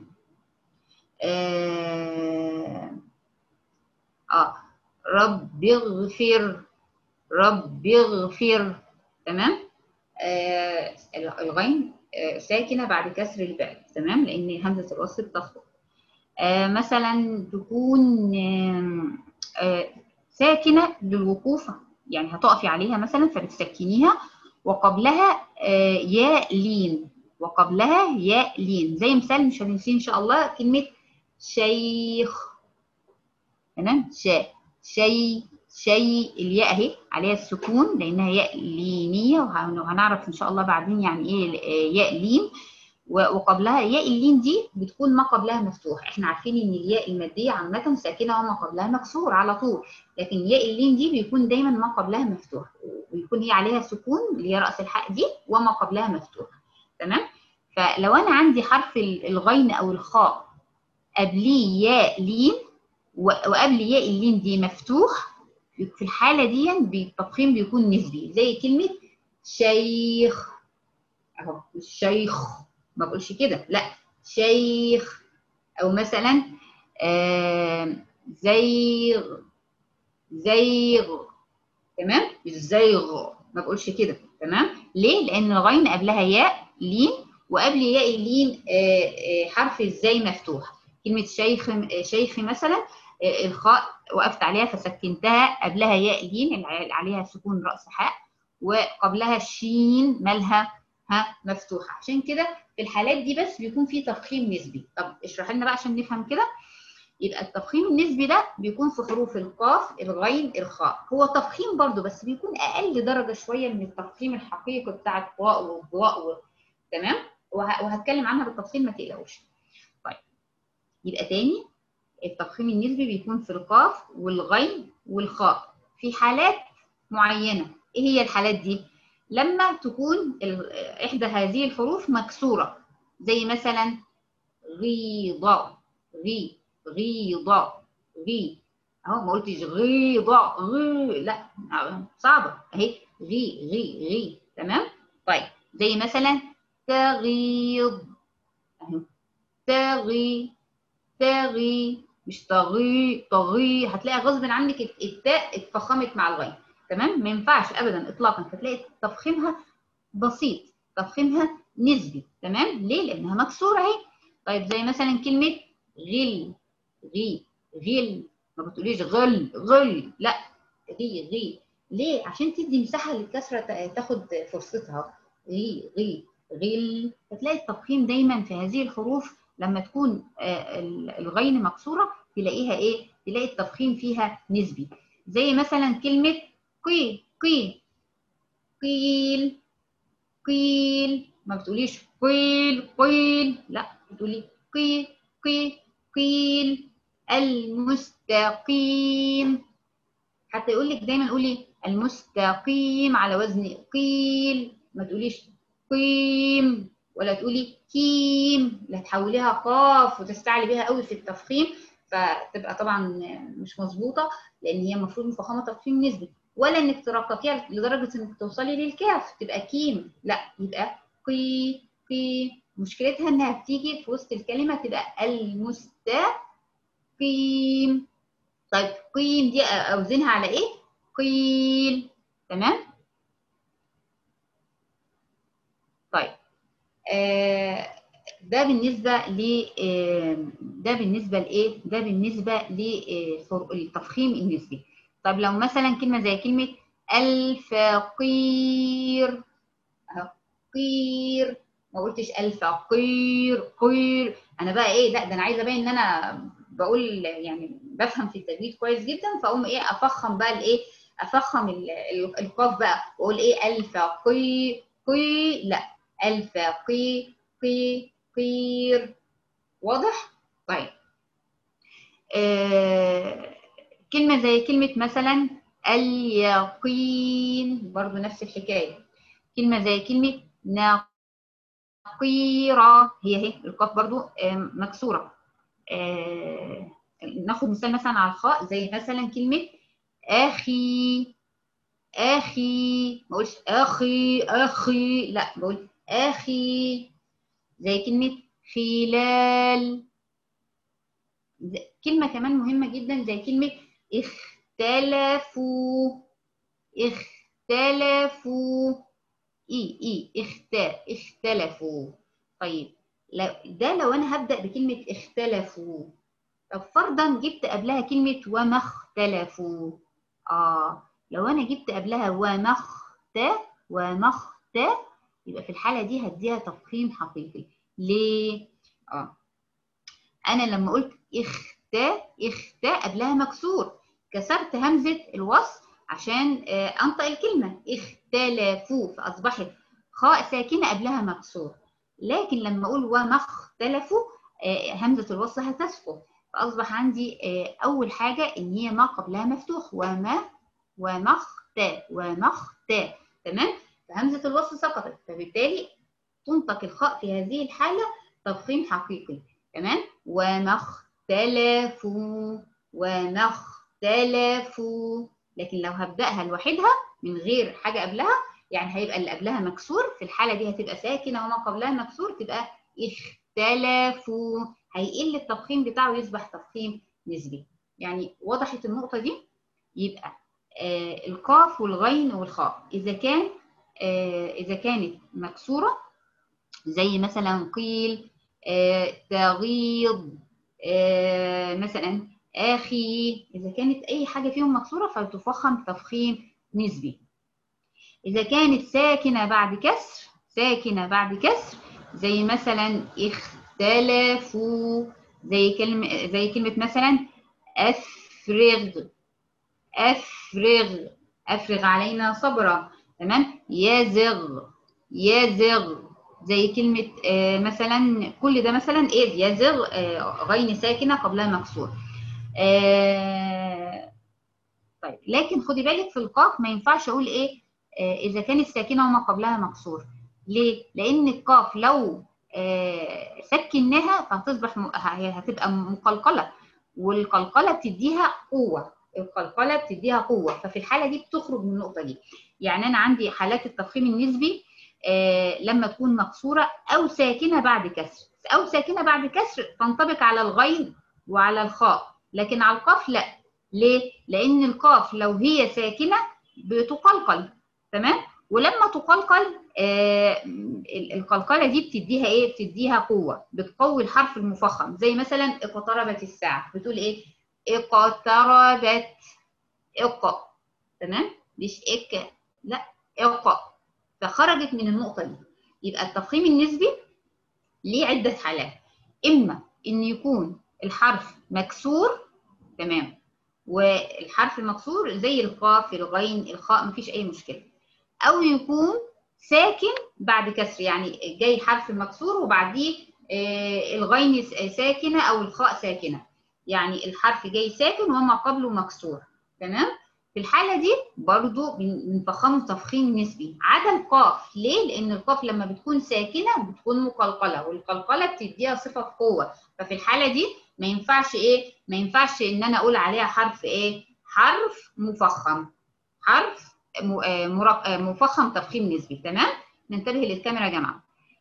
رب اغفر، رب اغفر. تمام. الغين ساكنه بعد كسر الباء، تمام، لان همزه الوصل بتخطئ. مثلا تكون ساكنه للوقوف، يعني هتقفي عليها مثلا فبتسكنيها، وقبلها ياء لين، وقبلها ياء لين. زي مثال مش هننسيه ان شاء الله كلمه شيخ. تمام. شيء الياء اهي عليها السكون لانها ياء لينيه، وهنعرف ان شاء الله بعدين يعني ايه ياء لين. وقبلها ياء اللين دي بتكون ما قبلها مفتوح. احنا عارفين ان الياء الماديه عامه ساكنه وما قبلها مكسور على طول، لكن ياء اللين دي بيكون دايما ما قبلها مفتوح، ويكون هي عليها سكون اللي هي راس الحاء دي وما قبلها مفتوح. تمام. فلو انا عندي حرف الغين او الخاء قبليه ياء لين وقبل ياء اللين دي مفتوح، في الحالة دي التفخيم بيكون نسبي، زي كلمة شيخ اهو، مش شيخ، ما بقولش كده، لا شيخ. او مثلا زيغ، زيغ، تمام، مش زيغ، ما بقولش كده، تمام. ليه؟ لان الغين قبلها ياء لين، وقبل ياء اللين حرف الزاي مفتوح. كلمه شيخ، شيخ مثلا الخاء وقفت عليها فسكنتها، قبلها ياء لين عليها سكون راس حاء، وقبلها الشين مالها ها مفتوحه. عشان كده في الحالات دي بس بيكون في تفخيم نسبي. طب اشرح لنا بقى عشان نفهم كده. يبقى التفخيم النسبي ده بيكون في حروف القاف، الغين، الخاء. هو تفخيم برضو بس بيكون اقل درجه شويه من التفخيم الحقيقي بتاع الطاء والضاء تمام، وهتكلم عنها بالتفصيل ما تقلقوش. طيب يبقى تاني، التفخيم النسبي بيكون في القاف والغين والخاء في حالات معينه. ايه هي الحالات دي؟ لما تكون احدى هذه الحروف مكسوره، زي مثلا غيضة، غيضة، غي اهو، ما قلتش غيضة غي، لا صعبة اهي، غي، تمام. طيب زي مثلا تغيض اهي، تغي، تغي، مش طغي، طغي، هتلاقي غصب عنك التاء اتفخمت مع الغين، تمام، ما ينفعش ابدا اطلاقا، فتلاقي تفخيمها بسيط، تفخيمها نسبي، تمام. ليه؟ لانها مكسوره اهي. طيب زي مثلا كلمه غل، غي، غل، ما بتقوليش غل، غل، لا غي، غي. ليه؟ عشان تدي مساحه للكسره تاخد فرصتها، غي، غي، غل. فتلاقي التفخيم دايما في هذه الحروف لما تكون الغين مكسوره تلاقيها ايه؟ تلاقي التفخيم فيها نسبي. زي مثلا كلمه قي، قي، قيل، قيل، ما بتقوليش قيل، قيل، لا بتقولي قي، قي، قيل. المستقيم، حتى يقول لك دايما قولي المستقيم على وزن قيل، ما تقوليش قيم، ولا تقولي كيم، لا تحوليها قاف وتستعلي بيها قوي في التفخيم، فتبقى طبعا مش مظبوطه، لان هي المفروض مفخمه تفخيم نسبي. ولا انك ترققيها لدرجه انك توصلي للكاف تبقى كيم، لا يبقى قي، قي. مشكلتها انها بتيجي في وسط الكلمه تبقى المستقيم. طيب قيم دي اوزنها على ايه؟ قيل، تمام. طيب ده بالنسبه ل ده بالنسبه لايه؟ ده بالنسبه للتفخيم النسبي. طب لو مثلا كلمه زي كلمه الفقير اهو، قير، ما قلتش الفقير، قير. انا بقى ايه؟ لا ده انا عايزه ابين ان انا بقول يعني بفهم في التجويد كويس جدا، فاقوم ايه؟ افخم بقى الايه؟ افخم القاف بقى، واقول ايه؟ الفقي، قي، لا الفقي، قي، قير. واضح؟ طيب كلمه زي كلمه مثلا اليقين، برضو نفس الحكايه. كلمه زي كلمه نقيرة، هي القاف برضو مكسورة. ناخد مثال مثلا على الخاء، زي مثلا كلمة أخي، أخي، ما أقولش أخي، أخي، لا بقول أخي. زي كلمة خلال. كلمة كمان مهمة جدا زي كلمة اختلفوا، اختلفوا، اختلفوا. طيب لو انا هبدا بكلمه اختلفوا، طب فرضا جبت قبلها كلمه وما اختلفوا، لو انا جبت قبلها وما اخت، يبقى في الحاله دي هديها تفخيم حقيقي. ليه؟ انا لما قلت اخت قبلها مكسور، كسرت همزه الوصل عشان انطق الكلمه اختلفوا، فاصبحت خاء ساكنه قبلها مكسور. لكن لما اقول وما اختلفوا همزه الوصل هتسقط، فاصبح عندي اول حاجه ان هي ما قبلها مفتوح، وما اخت، تمام، فهمزه الوصل سقطت، فبالتالي تنطق الخاء في هذه الحاله تفخيم حقيقي، تمام. وما اختلفوا، وما اختلفوا، لكن لو هبدأها لوحدها من غير حاجة قبلها يعني هيبقى اللي قبلها مكسور، في الحالة دي هتبقى ساكنة وما قبلها مكسور، تبقى اختلفوا، هيقل التفخيم بتاعه يصبح تفخيم نسبي. يعني وضحت النقطة دي؟ يبقى القاف والغين والخاء إذا كانت مكسورة زي مثلا قيل، تغيض، مثلا آخي، إذا كانت أي حاجة فيهم مكسورة فتفخم تفخيم نسبي. إذا كانت ساكنة بعد كسر زي مثلا اختلفوا، زي كلمة مثلا أفرغ علينا صبرا، تمام. يزغ زي كلمة مثلا، كل ده مثلا ايه؟ يزغ، غين ساكنة قبلها مكسور. طيب لكن خدي بالك في القاف ما ينفعش اقول ايه اذا كانت ساكنة وما قبلها مكسور. ليه؟ لان القاف لو سكناها فهتصبح هتبقى مقلقلة، والقلقلة بتديها قوة، ففي الحالة دي بتخرج من النقطة دي. يعني أنا عندي حالات التفخيم النسبي لما تكون مكسورة أو ساكنة بعد كسر تنطبق على الغين وعلى الخاء، لكن على القاف لا. ليه؟ لأن القاف لو هي ساكنة بتقلقل، تمام؟ ولما تقلقل القلقلة دي بتديها إيه؟ بتديها قوة، بتقوي الحرف المفخم. زي مثلا اقتربت الساعة، بتقول إيه؟ اقتربت، تمام؟ مش لا، فخرجت من النقطة دي. يبقى التفخيم النسبي ليه عدة حالات، إما إن يكون الحرف مكسور، تمام، والحرف المكسور زي القاف، الغين، الخاء، مفيش أي مشكلة، أو يكون ساكن بعد كسر، يعني جاي حرف مكسور وبعديه الغين ساكنة أو الخاء ساكنة، يعني الحرف جاي ساكن وما قبله مكسور، تمام. في الحالة دي برضو بنفخمه تفخيم نسبي، عدا القاف. ليه؟ لأن القاف لما بتكون ساكنة بتكون مقلقلة، والقلقلة بتديها صفة قوة، ففي الحالة دي ما ينفعش إن أنا أقول عليها حرف إيه؟ حرف مفخم، حرف مفخم تفخيم نسبي، تمام. ننتبه للكاميرا يا جماعة.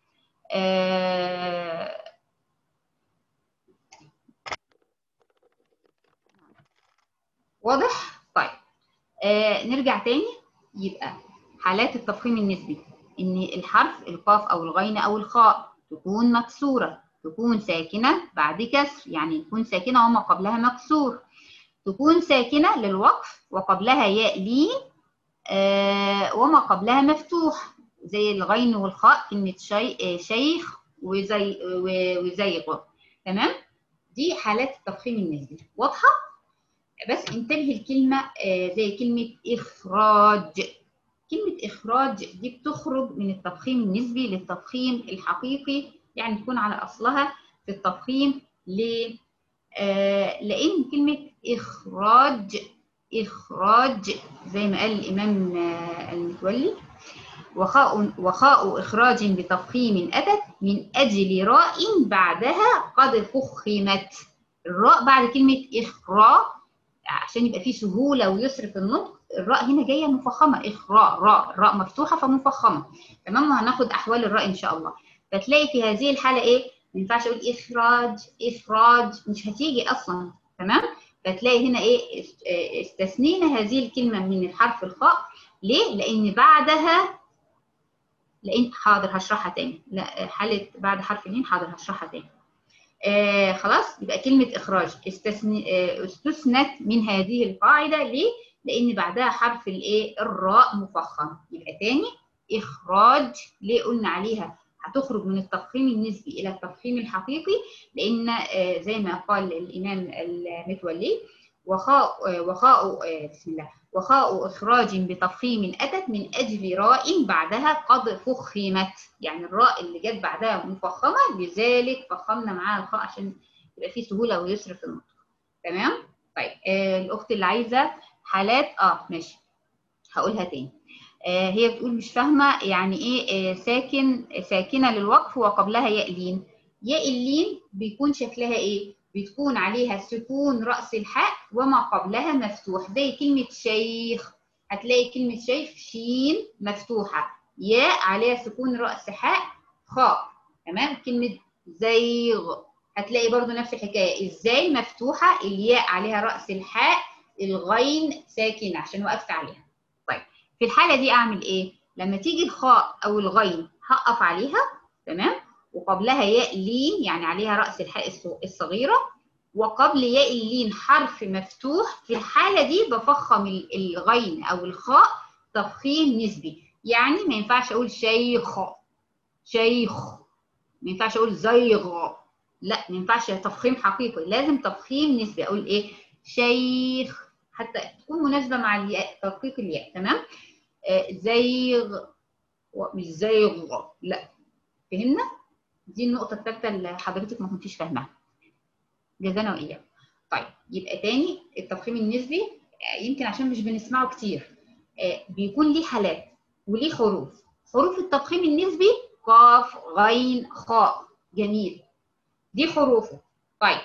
واضح؟ طيب نرجع تاني. يبقى حالات التفخيم النسبي ان الحرف القاف او الغين او الخاء تكون مكسوره، تكون ساكنه بعد كسر، يعني تكون ساكنه وما قبلها مكسور، تكون ساكنه للوقف وقبلها ياء لين وما قبلها مفتوح، زي الغين والخاء كلمه شيخ وزيغ، تمام. دي حالات التفخيم النسبي، واضحه؟ بس انتبه الكلمة زي كلمة إخراج. كلمة إخراج دي بتخرج من التفخيم النسبي للتفخيم الحقيقي، يعني تكون على أصلها في التفخيم. ليه؟ لأن كلمة إخراج زي ما قال الإمام المتولي، وخاء إخراج بتفخيم أتت من أجل راء بعدها قد فخمت. الراء بعد كلمة إخراج عشان يبقى فيه سهولة ويسر في النطق، الراء هنا جاية مفخمة، راء مفتوحة فمفخمة، تمام. وهناخد أحوال الراء إن شاء الله. فتلاقي في هذه الحالة إيه؟ ما ينفعش أقول إخراج، مش هتيجي أصلا، تمام. فتلاقي هنا إيه؟ استثنينا هذه الكلمة من الحرف الخاء. ليه؟ لأن بعدها، حاضر هشرحها تاني، لا حالة بعد حرف اللين، حاضر هشرحها تاني. خلاص. يبقى كلمة إخراج استثنت من هذه القاعدة. ليه؟ لأن بعدها حرف الإيه؟ الراء مفخم. يبقى تاني إخراج، ليه قلنا عليها هتخرج من التفخيم النسبي إلى التفخيم الحقيقي؟ لأن زي ما قال الإمام المتولي، وخاء إخراج بتفخيم أتت من أجل راء بعدها قد فخمت، يعني الراء اللي جت بعدها مفخمة، لذلك فخمنا معاها الخاء عشان يبقى فيه سهولة ويسر في النطق، تمام. طيب الأخت اللي عايزة حالات ماشي هقولها تاني. هي بتقول مش فاهمة يعني إيه ساكنة للوقف وقبلها ياء لين. ياء اللين بيكون شكلها إيه؟ بتكون عليها سكون رأس الحاء وما قبلها مفتوح، زي كلمة شيخ، هتلاقي كلمة شيخ شين مفتوحة، ياء عليها سكون رأس حاء خاء، تمام. كلمة زيغ هتلاقي برضو نفس الحكاية، ازاي مفتوحة، الياء عليها رأس الحاء، الغين ساكنة عشان وقفت عليها. طيب في الحالة دي أعمل إيه؟ لما تيجي الخاء أو الغين هقف عليها، تمام، وقبلها ياء لين يعني عليها رأس الحاء الصغيرة، وقبل ياء اللين حرف مفتوح، في الحالة دي بفخم الغين أو الخاء تفخيم نسبي، يعني ما ينفعش أقول شيخ شيخ، ما ينفعش أقول زيغ، لا ما ينفعش تفخيم حقيقي، لازم تفخيم نسبي، أقول إيه؟ شيخ، حتى تكون مناسبة مع الياء، تدقيق الياء، تمام. زيغ مش زيغ، لا، فهمنا؟ دي النقطة الثالثة اللي حضرتك ما كنتيش فاهماها، جزانا وإياك. طيب يبقى تاني التفخيم النسبي يمكن عشان مش بنسمعه كتير، بيكون ليه حالات وليه حروف. حروف التفخيم النسبي قاف غين خاء، جميل، دي حروفه. طيب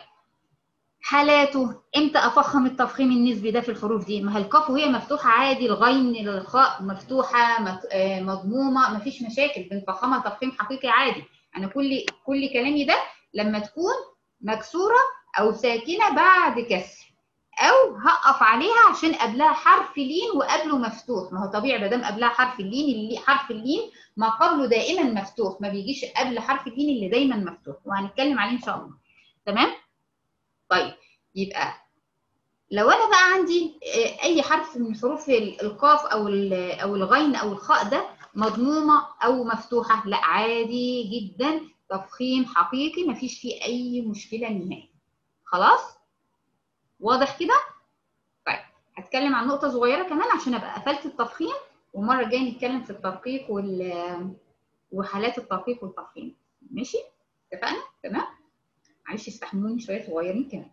حالاته امتى افخم التفخيم النسبي ده في الحروف دي؟ ما هي القاف وهي مفتوحه عادي، الغين الخاء مفتوحه مضمومه، مفيش مشاكل، بنفخمها تفخيم حقيقي عادي. انا كل كلامي ده لما تكون مكسوره او ساكنه بعد كسر، او هقف عليها عشان قبلها حرف لين وقبله مفتوح، ما هو طبيعي ما دام قبلها حرف اللين، اللي حرف اللين ما قبله دائما مفتوح، ما بيجيش قبل حرف اللين اللي دايما مفتوح، وهنتكلم عليه ان شاء الله، تمام. طيب يبقى لو انا بقى عندي اي حرف من حروف القاف او الغين او الخاء ده مضمومه او مفتوحه، لا عادي جدا تفخيم حقيقي، مفيش فيه اي مشكله نهائي. خلاص واضح كده؟ طيب هتكلم عن نقطه صغيره كمان عشان ابقى قفلت التفخيم، والمره الجايه نتكلم في التدقيق وحالات التدقيق والتفخيم، ماشي؟ اتفقنا؟ تمام؟ معلش استحملوني شويه صغيرين كمان.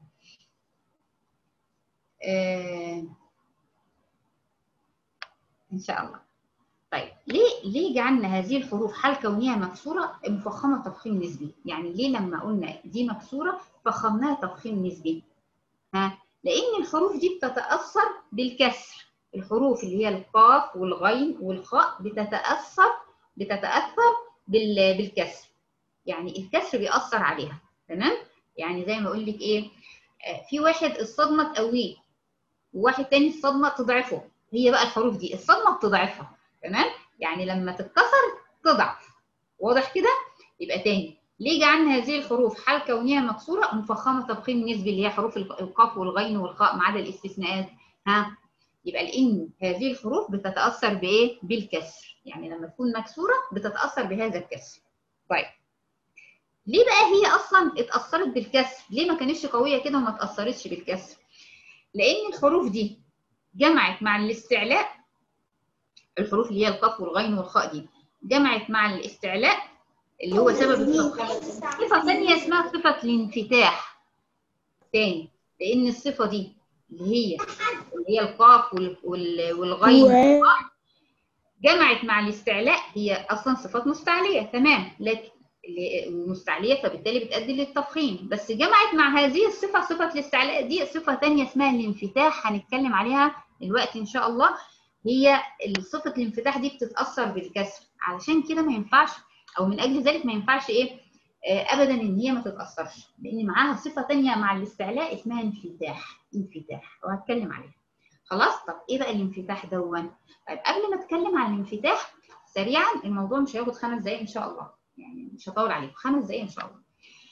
إن شاء الله. طيب ليه جعلنا هذه الحروف حال كونها مكسورة مفخمة تفخيم نسبي؟ يعني ليه لما قلنا دي مكسورة فخمناها تفخيم نسبي؟ لأن الحروف دي بتتأثر بالكسر، الحروف اللي هي القاف والغين والخاء بتتأثر بالكسر، يعني الكسر بيأثر عليها، تمام؟ يعني زي ما أقول لك إيه، في واحد الصدمة تقويه وواحد تاني الصدمة تضعفه، هي بقى الحروف دي الصدمة بتضعفها، تمام؟ يعني لما تتكسر تضعف، واضح كده؟ يبقى تاني ليه جعلنا هذه الحروف حال كونها مكسورة مفخمة تفخيم نسبي، اللي هي حروف القاف والغين والخاء ما عدا الاستثناءات، يبقى لأن هذه الحروف بتتأثر بإيه؟ بالكسر، يعني لما تكون مكسورة بتتأثر بهذا الكسر. طيب ليه بقى هي أصلا اتأثرت بالكسر؟ ليه ما كانتش قوية كده وما اتأثرتش بالكسر؟ لأن الحروف دي جمعت مع الاستعلاء، الحروف اللي هي القاف والغين والخاء دي جمعت مع الاستعلاء اللي هو سبب التفخيم صفة ثانية اسمها صفة الانفتاح تاني، لأن الصفة دي اللي هي القاف والغين والخاء جمعت مع الاستعلاء، هي أصلا صفات مستعلية، تمام، لكن مستعلية فبالتالي بتؤدي للتفخيم، بس جمعت مع هذه الصفة، صفة الاستعلاء دي صفة ثانية اسمها الانفتاح، هنتكلم عليها دلوقتي إن شاء الله. هي صفة الانفتاح دي بتتأثر بالكسر، علشان كده ما ينفعش، أو من أجل ذلك ما ينفعش إيه أبدا إن هي ما تتأثرش، لأن معاها صفة ثانية مع الاستعلاء اسمها انفتاح وهتكلم عليها. خلاص؟ طب إيه بقى الانفتاح دون؟ طيب قبل ما أتكلم عن الانفتاح سريعا، الموضوع مش هياخد 5 دقايق إن شاء الله، يعني مش هطول عليكم، 5 دقايق إن شاء الله.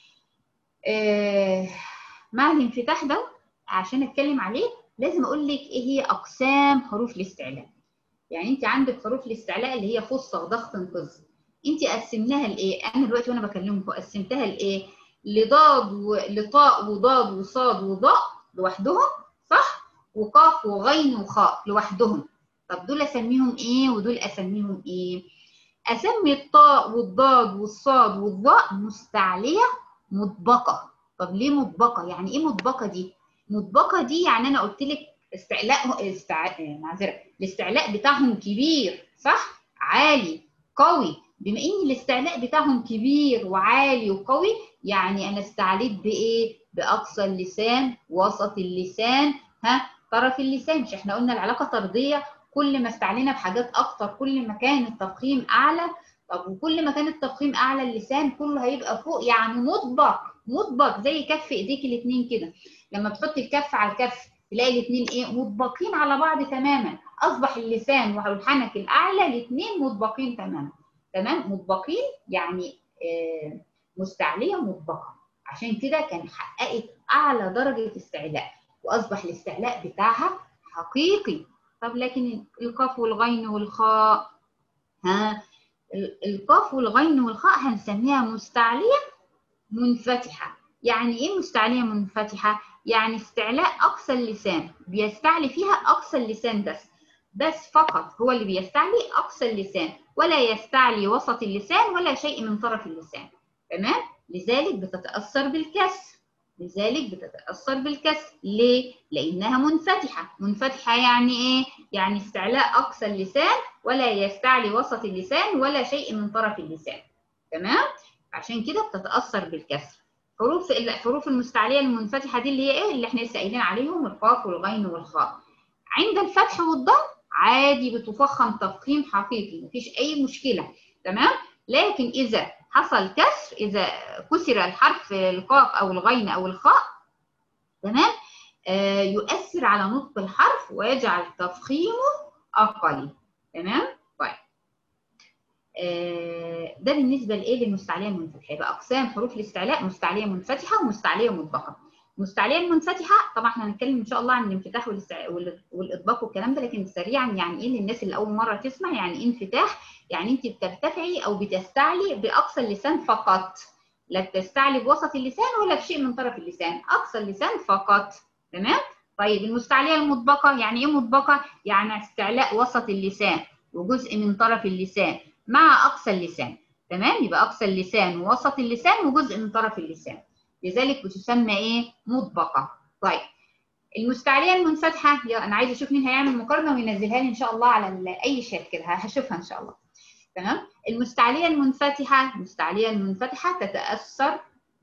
مع الانفتاح ده عشان أتكلم عليه لازم أقول لك إيه هي أقسام حروف الاستعلاء. يعني أنت عندك حروف الاستعلاء اللي هي فص ضغط قز، أنت قسمناها لإيه؟ أنا دلوقتي وأنا بكلمكم قسمتها لإيه؟ لضاد ولطاء وضاد وصاد وضاء لوحدهم، صح؟ وقاف وغين وخاء لوحدهم. طب دول أسميهم إيه ودول أسميهم إيه؟ أسمي الطاء والضاد والصاد والضاء مستعلية مطبقة. طب ليه مطبقة؟ يعني إيه مطبقة دي؟ مطبقة دي يعني أنا قلت لك الاستعلاء بتاعهم كبير، صح؟ عالي قوي، بما إن الاستعلاء بتاعهم كبير وعالي وقوي يعني أنا استعليت بإيه؟ بأقصى اللسان، وسط اللسان، طرف اللسان. مش احنا قلنا العلاقه طرديه، كل ما استعلينا بحاجات اكتر كل ما كان التفخيم اعلى. طب وكل ما كان التفخيم اعلى اللسان كله هيبقى فوق، يعني مطبق زي كف ايديك الاثنين كده. لما تحط الكف على الكف تلاقي الاثنين ايه؟ مطبقين على بعض تماما. اصبح اللسان والحنك الاعلى الاثنين مطبقين تماما. تمام، مطبقين يعني مستعليه مطبقه. عشان كده كان حققت اعلى درجه استعلاء، واصبح الاستعلاء بتاعها حقيقي. طب لكن القاف والغين والخاء، القاف والغين والخاء هنسميها مستعليه منفتحه. يعني ايه مستعليه منفتحه؟ يعني استعلاء اقصى اللسان، بيستعلي فيها اقصى اللسان بس فقط، هو اللي بيستعلي اقصى اللسان، ولا يستعلي وسط اللسان ولا شيء من طرف اللسان. تمام؟ لذلك بتتاثر بالكسر. ليه؟ لانها منفتحه يعني ايه؟ يعني استعلاء اقصى اللسان ولا يستعلي وسط اللسان ولا شيء من طرف اللسان. تمام؟ عشان كده بتتاثر بالكسر. الحروف المستعليه المنفتحه دي اللي هي ايه؟ اللي احنا لسه قايلين عليهم، القاف والغين والخاء. عند الفتح والضم عادي بتفخم تفخيم حقيقي، مفيش اي مشكله. تمام؟ لكن اذا حصل كسر، اذا كسر الحرف القاف او الغين او الخاء، تمام، يؤثر على نطق الحرف ويجعل تفخيمه اقل. تمام؟ طيب ده بالنسبه لايه؟ للمستعليه المنفتحه. يبقى اقسام حروف الاستعلاء مستعليه منفتحه ومستعليه مطبقه. المستعليه المنفتحه طبعا احنا هنتكلم ان شاء الله عن الانفتاح والاطباق والكلام ده، لكن سريعا يعني ايه للناس اللي اول مره تسمع يعني ايه انفتاح؟ يعني انت بترتفعي او بتستعلي باقصى اللسان فقط، لا بتستعلي بوسط اللسان ولا بشيء من طرف اللسان، اقصى اللسان فقط. تمام؟ طيب المستعليه المطبقه يعني ايه مطبقه؟ يعني استعلاء وسط اللسان وجزء من طرف اللسان مع اقصى اللسان. تمام؟ يبقى اقصى اللسان ووسط اللسان وجزء من طرف اللسان، لذلك بتسمى ايه؟ مطبقه. طيب المستعليه المنفتحه، انا عايزه اشوف مين هيعمل مقارنه وينزلها لي ان شاء الله على اي شات كده، هشوفها ان شاء الله. تمام؟ المستعليه المنفتحه تتاثر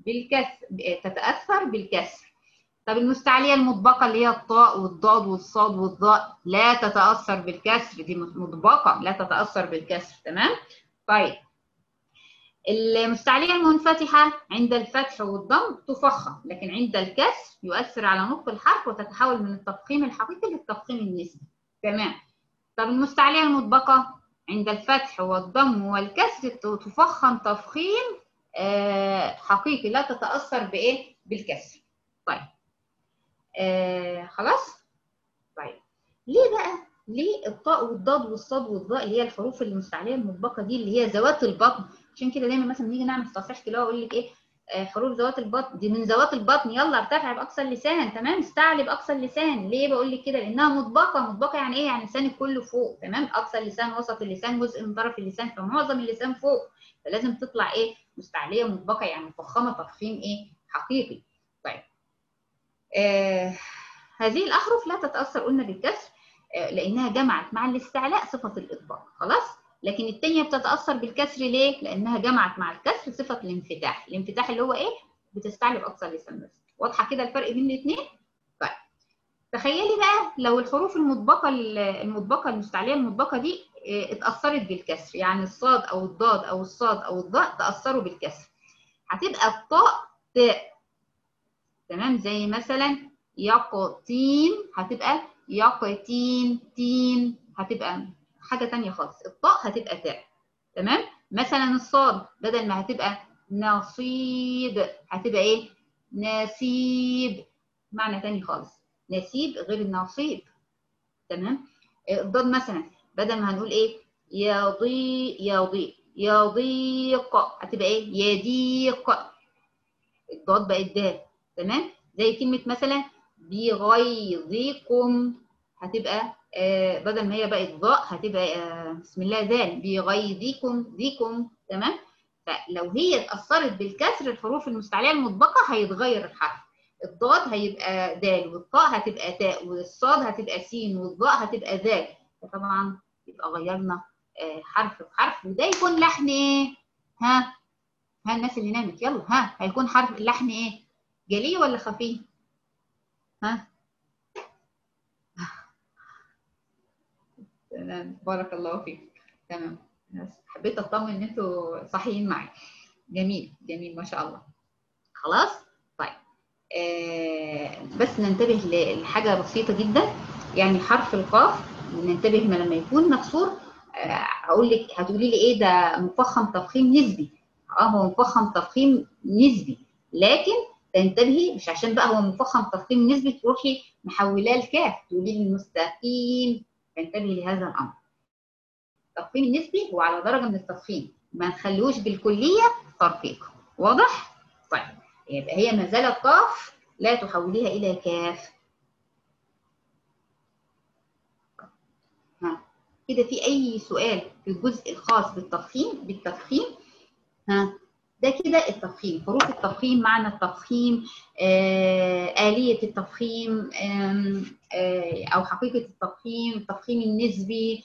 بالكسر. طب المستعليه المطبقه اللي هي الطاء والضاد والصاد والظاء لا تتاثر بالكسر، دي مطبقه لا تتاثر بالكسر. تمام؟ طيب المستعليه المنفتحه عند الفتح والضم تفخم، لكن عند الكسر يؤثر على نطق الحرف وتتحول من التفخيم الحقيقي للتفخيم النسبي. تمام؟ طب المستعليه المطبقه عند الفتح والضم والكسر تفخم تفخيم حقيقي، لا تتاثر بايه؟ بالكسر. طيب خلاص؟ طيب ليه الطاء والضاد والصاد والظاء اللي هي الحروف المستعليه المطبقه دي اللي هي ذوات البطن؟ عشان كده دايما مثلا نيجي نعمل تصحيح تلاقي اقول لك ايه؟ حروف ذوات البطن دي من ذوات البطن، يلا ارتفع باقصى اللسان. تمام؟ استعلي باقصى اللسان. ليه بقول لك كده؟ لانها مطبقه يعني ايه؟ يعني لسانك كله فوق. تمام؟ اقصى اللسان وسط اللسان جزء من طرف اللسان، فمعظم اللسان فوق، فلازم تطلع ايه؟ مستعليه مطبقه يعني مفخمه تفخيم ايه؟ حقيقي. طيب هذه الاحرف لا تتاثر قلنا بالكسر لانها جمعت مع الاستعلاء صفه الاطباق. خلاص؟ لكن الثانيه بتتاثر بالكسر ليه؟ لانها جمعت مع الكسر صفه الانفتاح. الانفتاح اللي هو ايه؟ بتستعلي باقصى اللسان بس. واضحه كده الفرق بين الاثنين؟ طيب تخيلي بقى لو الحروف المطبقه المستعليه المطبقه دي اتاثرت بالكسر، يعني الصاد او الضاد او الصاد او الضاء تاثروا بالكسر، هتبقى الطاء تاء. تمام؟ زي مثلا يقطين هتبقى يقطين تين، هتبقى حاجه ثانيه خالص. الطاء هتبقى تاء. تمام؟ مثلا الصاد بدل ما هتبقى نصيب هتبقى ايه؟ نسيب، معنى ثاني خالص. نسيب غير النصيب. تمام؟ الضاد مثلا بدل ما هنقول ايه؟ يضيق هتبقى ايه؟ يضيق. الضاد بقت دال. تمام؟ زي كلمة مثلا بغيظكم هتبقى بدل ما هي بقت ضاء هتبقى بسم الله دال. بغيظكم ذيكم. تمام؟ فلو هي اتأثرت بالكسر الحروف المستعلية المطبقة هيتغير الحرف. الضاد هيبقى دال، والطاء هتبقى تاء، والصاد هتبقى سين، والضاء هتبقى ذال. فطبعا يبقى غيرنا حرف بحرف، وده يكون لحن ايه؟ ها الناس اللي نامت يلا، هيكون حرف اللحن ايه؟ جلي ولا خفي؟ تمام، بارك الله فيك. تمام، حبيت اطمن ان انتوا صحيين معي. جميل جميل ما شاء الله. خلاص طيب. بس ننتبه لحاجه بسيطه جدا، يعني حرف القاف ننتبه ما لما يكون مكسور. اقول لك هتقولي لي ايه ده مفخم تفخيم نسبي. هو مفخم تفخيم نسبي، لكن تنتبهي مش عشان بقى هو مفخم تفخيم نسبي تروحي محولاه الكاف تقولي لي المستقيم. تنتبهي لهذا الامر. التفخيم النسبي هو على درجه من التفخيم، ما نخلوش بالكليه ترقيق. واضح؟ طيب يبقى هي ما زالت قاف لا تحوليها الى كاف. ها كده في اي سؤال في الجزء الخاص بالتفخيم؟ ها ده كده التفخيم، حروف التفخيم، معنى التفخيم، آلية التفخيم، أو حقيقة التفخيم، التفخيم النسبي،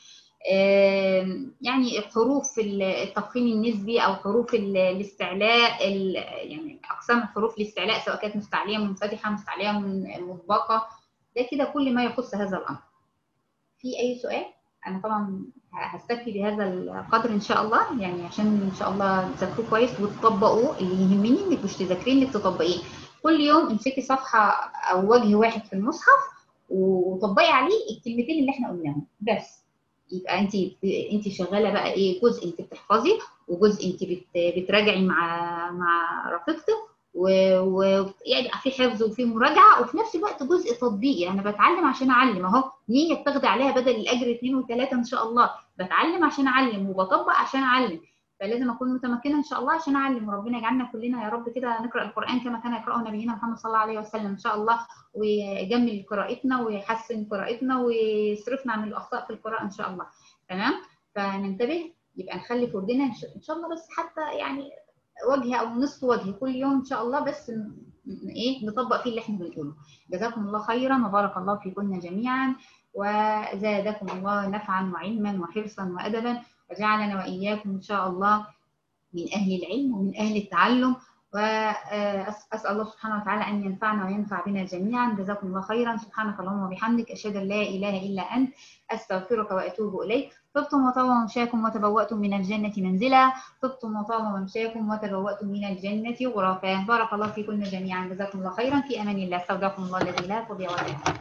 يعني حروف التفخيم النسبي أو حروف الاستعلاء، يعني أقسام حروف الاستعلاء سواء كانت مستعلية منفتحة مستعلية مطبقة. ده كده كل ما يخص هذا الأمر. في أي سؤال؟ أنا طبعا هستكفي بهذا القدر إن شاء الله، يعني عشان إن شاء الله تذاكروه كويس وتطبقوه. اللي يهمني إنك مش تذاكريه، إنك تطبقيه. كل يوم امسكي صفحة أو وجه واحد في المصحف وطبقي عليه الكلمتين اللي إحنا قلناهم بس. يبقى أنت شغالة بقى إيه، جزء أنت بتحفظي وجزء أنت بتراجعي مع رفيقتك، ويعني في حفظ وفي مراجعه، وفي نفس الوقت جزء تطبيقي. انا بتعلم عشان اعلم اهو، نيه بتاخدي عليها بدل الاجر 2 و3 ان شاء الله. بتعلم عشان اعلم وبطبق عشان اعلم، فلازم اكون متمكنه ان شاء الله عشان اعلم. وربنا يجعلنا كلنا يا رب كده نقرا القران كما كان يقراه نبينا محمد صلى الله عليه وسلم ان شاء الله، ويجمل قراءتنا ويحسن قراءتنا ويصرفنا عن الاخطاء في القراءه ان شاء الله. تمام، فننتبه. يبقى نخلي في ودنا ان شاء الله بس حتى يعني وجه او نصف وجه كل يوم ان شاء الله، بس ايه نطبق فيه اللي احنا بنقوله. جزاكم الله خيرا وبارك الله فيكم جميعا، وزادكم الله نفعا وعلما وحرصا وادبا، وجعلنا واياكم ان شاء الله من اهل العلم ومن اهل التعلم. واسال الله سبحانه وتعالى ان ينفعنا وينفع بنا جميعا. جزاكم الله خيرا. سبحانك اللهم وبحمدك، اشهد ان لا اله الا انت، استغفرك واتوب اليك. طبتم وطاب ممشاكم وتبوأتم من الجنة منزلا، طبتم وطاب ممشاكم وتبوأتم من الجنة غرفا. بارك الله فيكم جميعا. جزاكم الله خيرا. في امان الله. استودعكم الله الذي لا تضيع ودائعه.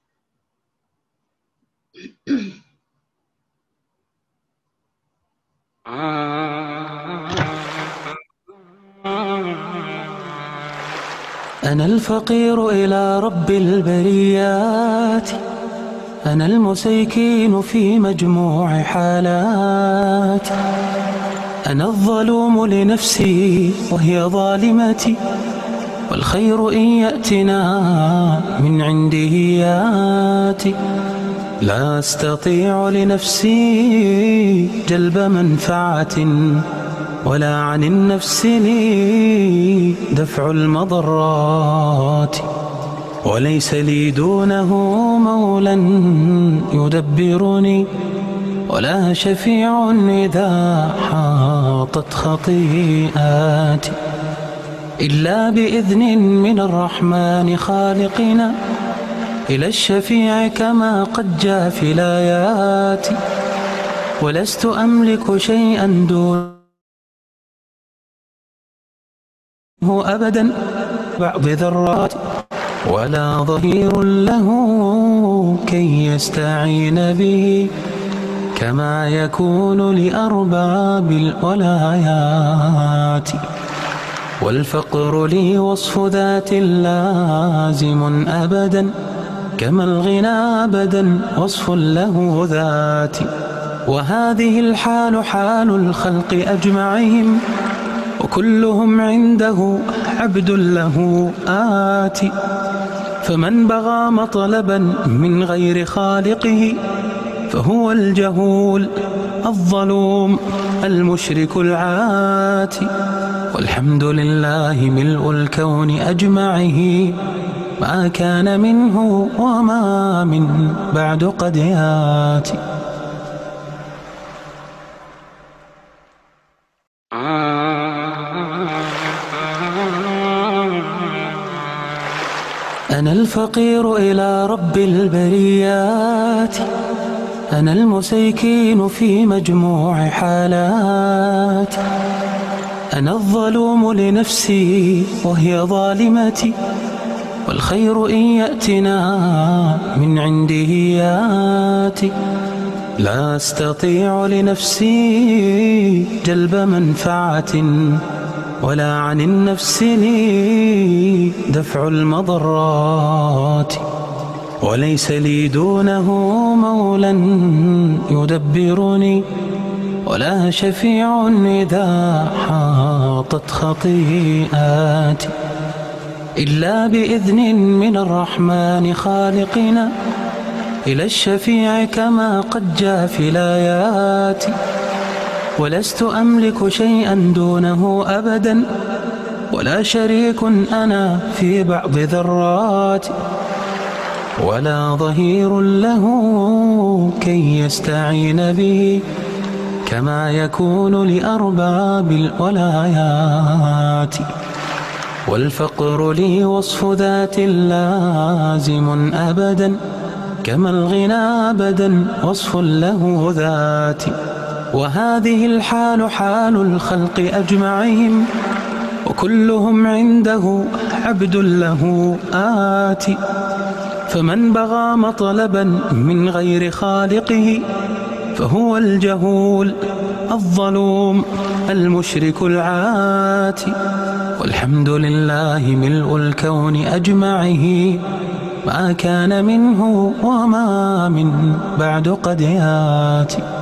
أنا الفقير إلى رب البريات، أنا المسيكين في مجموع حالات، أنا الظلوم لنفسي وهي ظالمتي، والخير إن يأتنا من عنده ياتي. لا أستطيع لنفسي جلب منفعة، ولا عن النفس لي دفع المضرات، وليس لي دونه مولى يدبرني، ولا شفيع إذا حاطت خطيئاتي، إلا بإذن من الرحمن خالقنا إلى الشفيع كما قد جاء في الآيات. ولست أملك شيئا دونه أبدا بعض ذرات، ولا ظهير له كي يستعين به، كما يكون لأرباب الولايات. والفقر لي وصف ذات لازم أبدا، كما الغنى أبدا وصف له ذاتي. وهذه الحال حال الخلق أجمعهم، وكلهم عنده عبد له آتي. فمن بغى مطلبا من غير خالقه، فهو الجهول الظلوم المشرك العاتي. والحمد لله ملء الكون أجمعه، ما كان منه وما من بعد قد ياتي. أنا الفقير إلى رب البريات، أنا المسيكين في مجموع حالات، أنا الظلوم لنفسي وهي ظالمتي، والخير إن يأتنا من عنده ياتي. لا أستطيع لنفسي جلب منفعة، ولا عن النفس لي دفع المضرات، وليس لي دونه مولى يدبرني، ولا شفيع إذا حاطت خطيئاتي، إلا بإذن من الرحمن خالقنا إلى الشفيع كما قد جاء في الآيات. ولست أملك شيئا دونه أبدا، ولا شريك أنا في بعض ذراتي، ولا ظهير له كي يستعين به كما يكون لأرباب الولايات. والفقر لي وصف ذات لازم أبدا، كما الغنى أبدا وصف له ذاتي. وهذه الحال حال الخلق أجمعهم، وكلهم عنده عبد له آتي. فمن بغى مطلبا من غير خالقه فهو الجهول الظلوم المشرك العاتي. والحمد لله ملء الكون أجمعه، ما كان منه وما من بعد قد ياتي.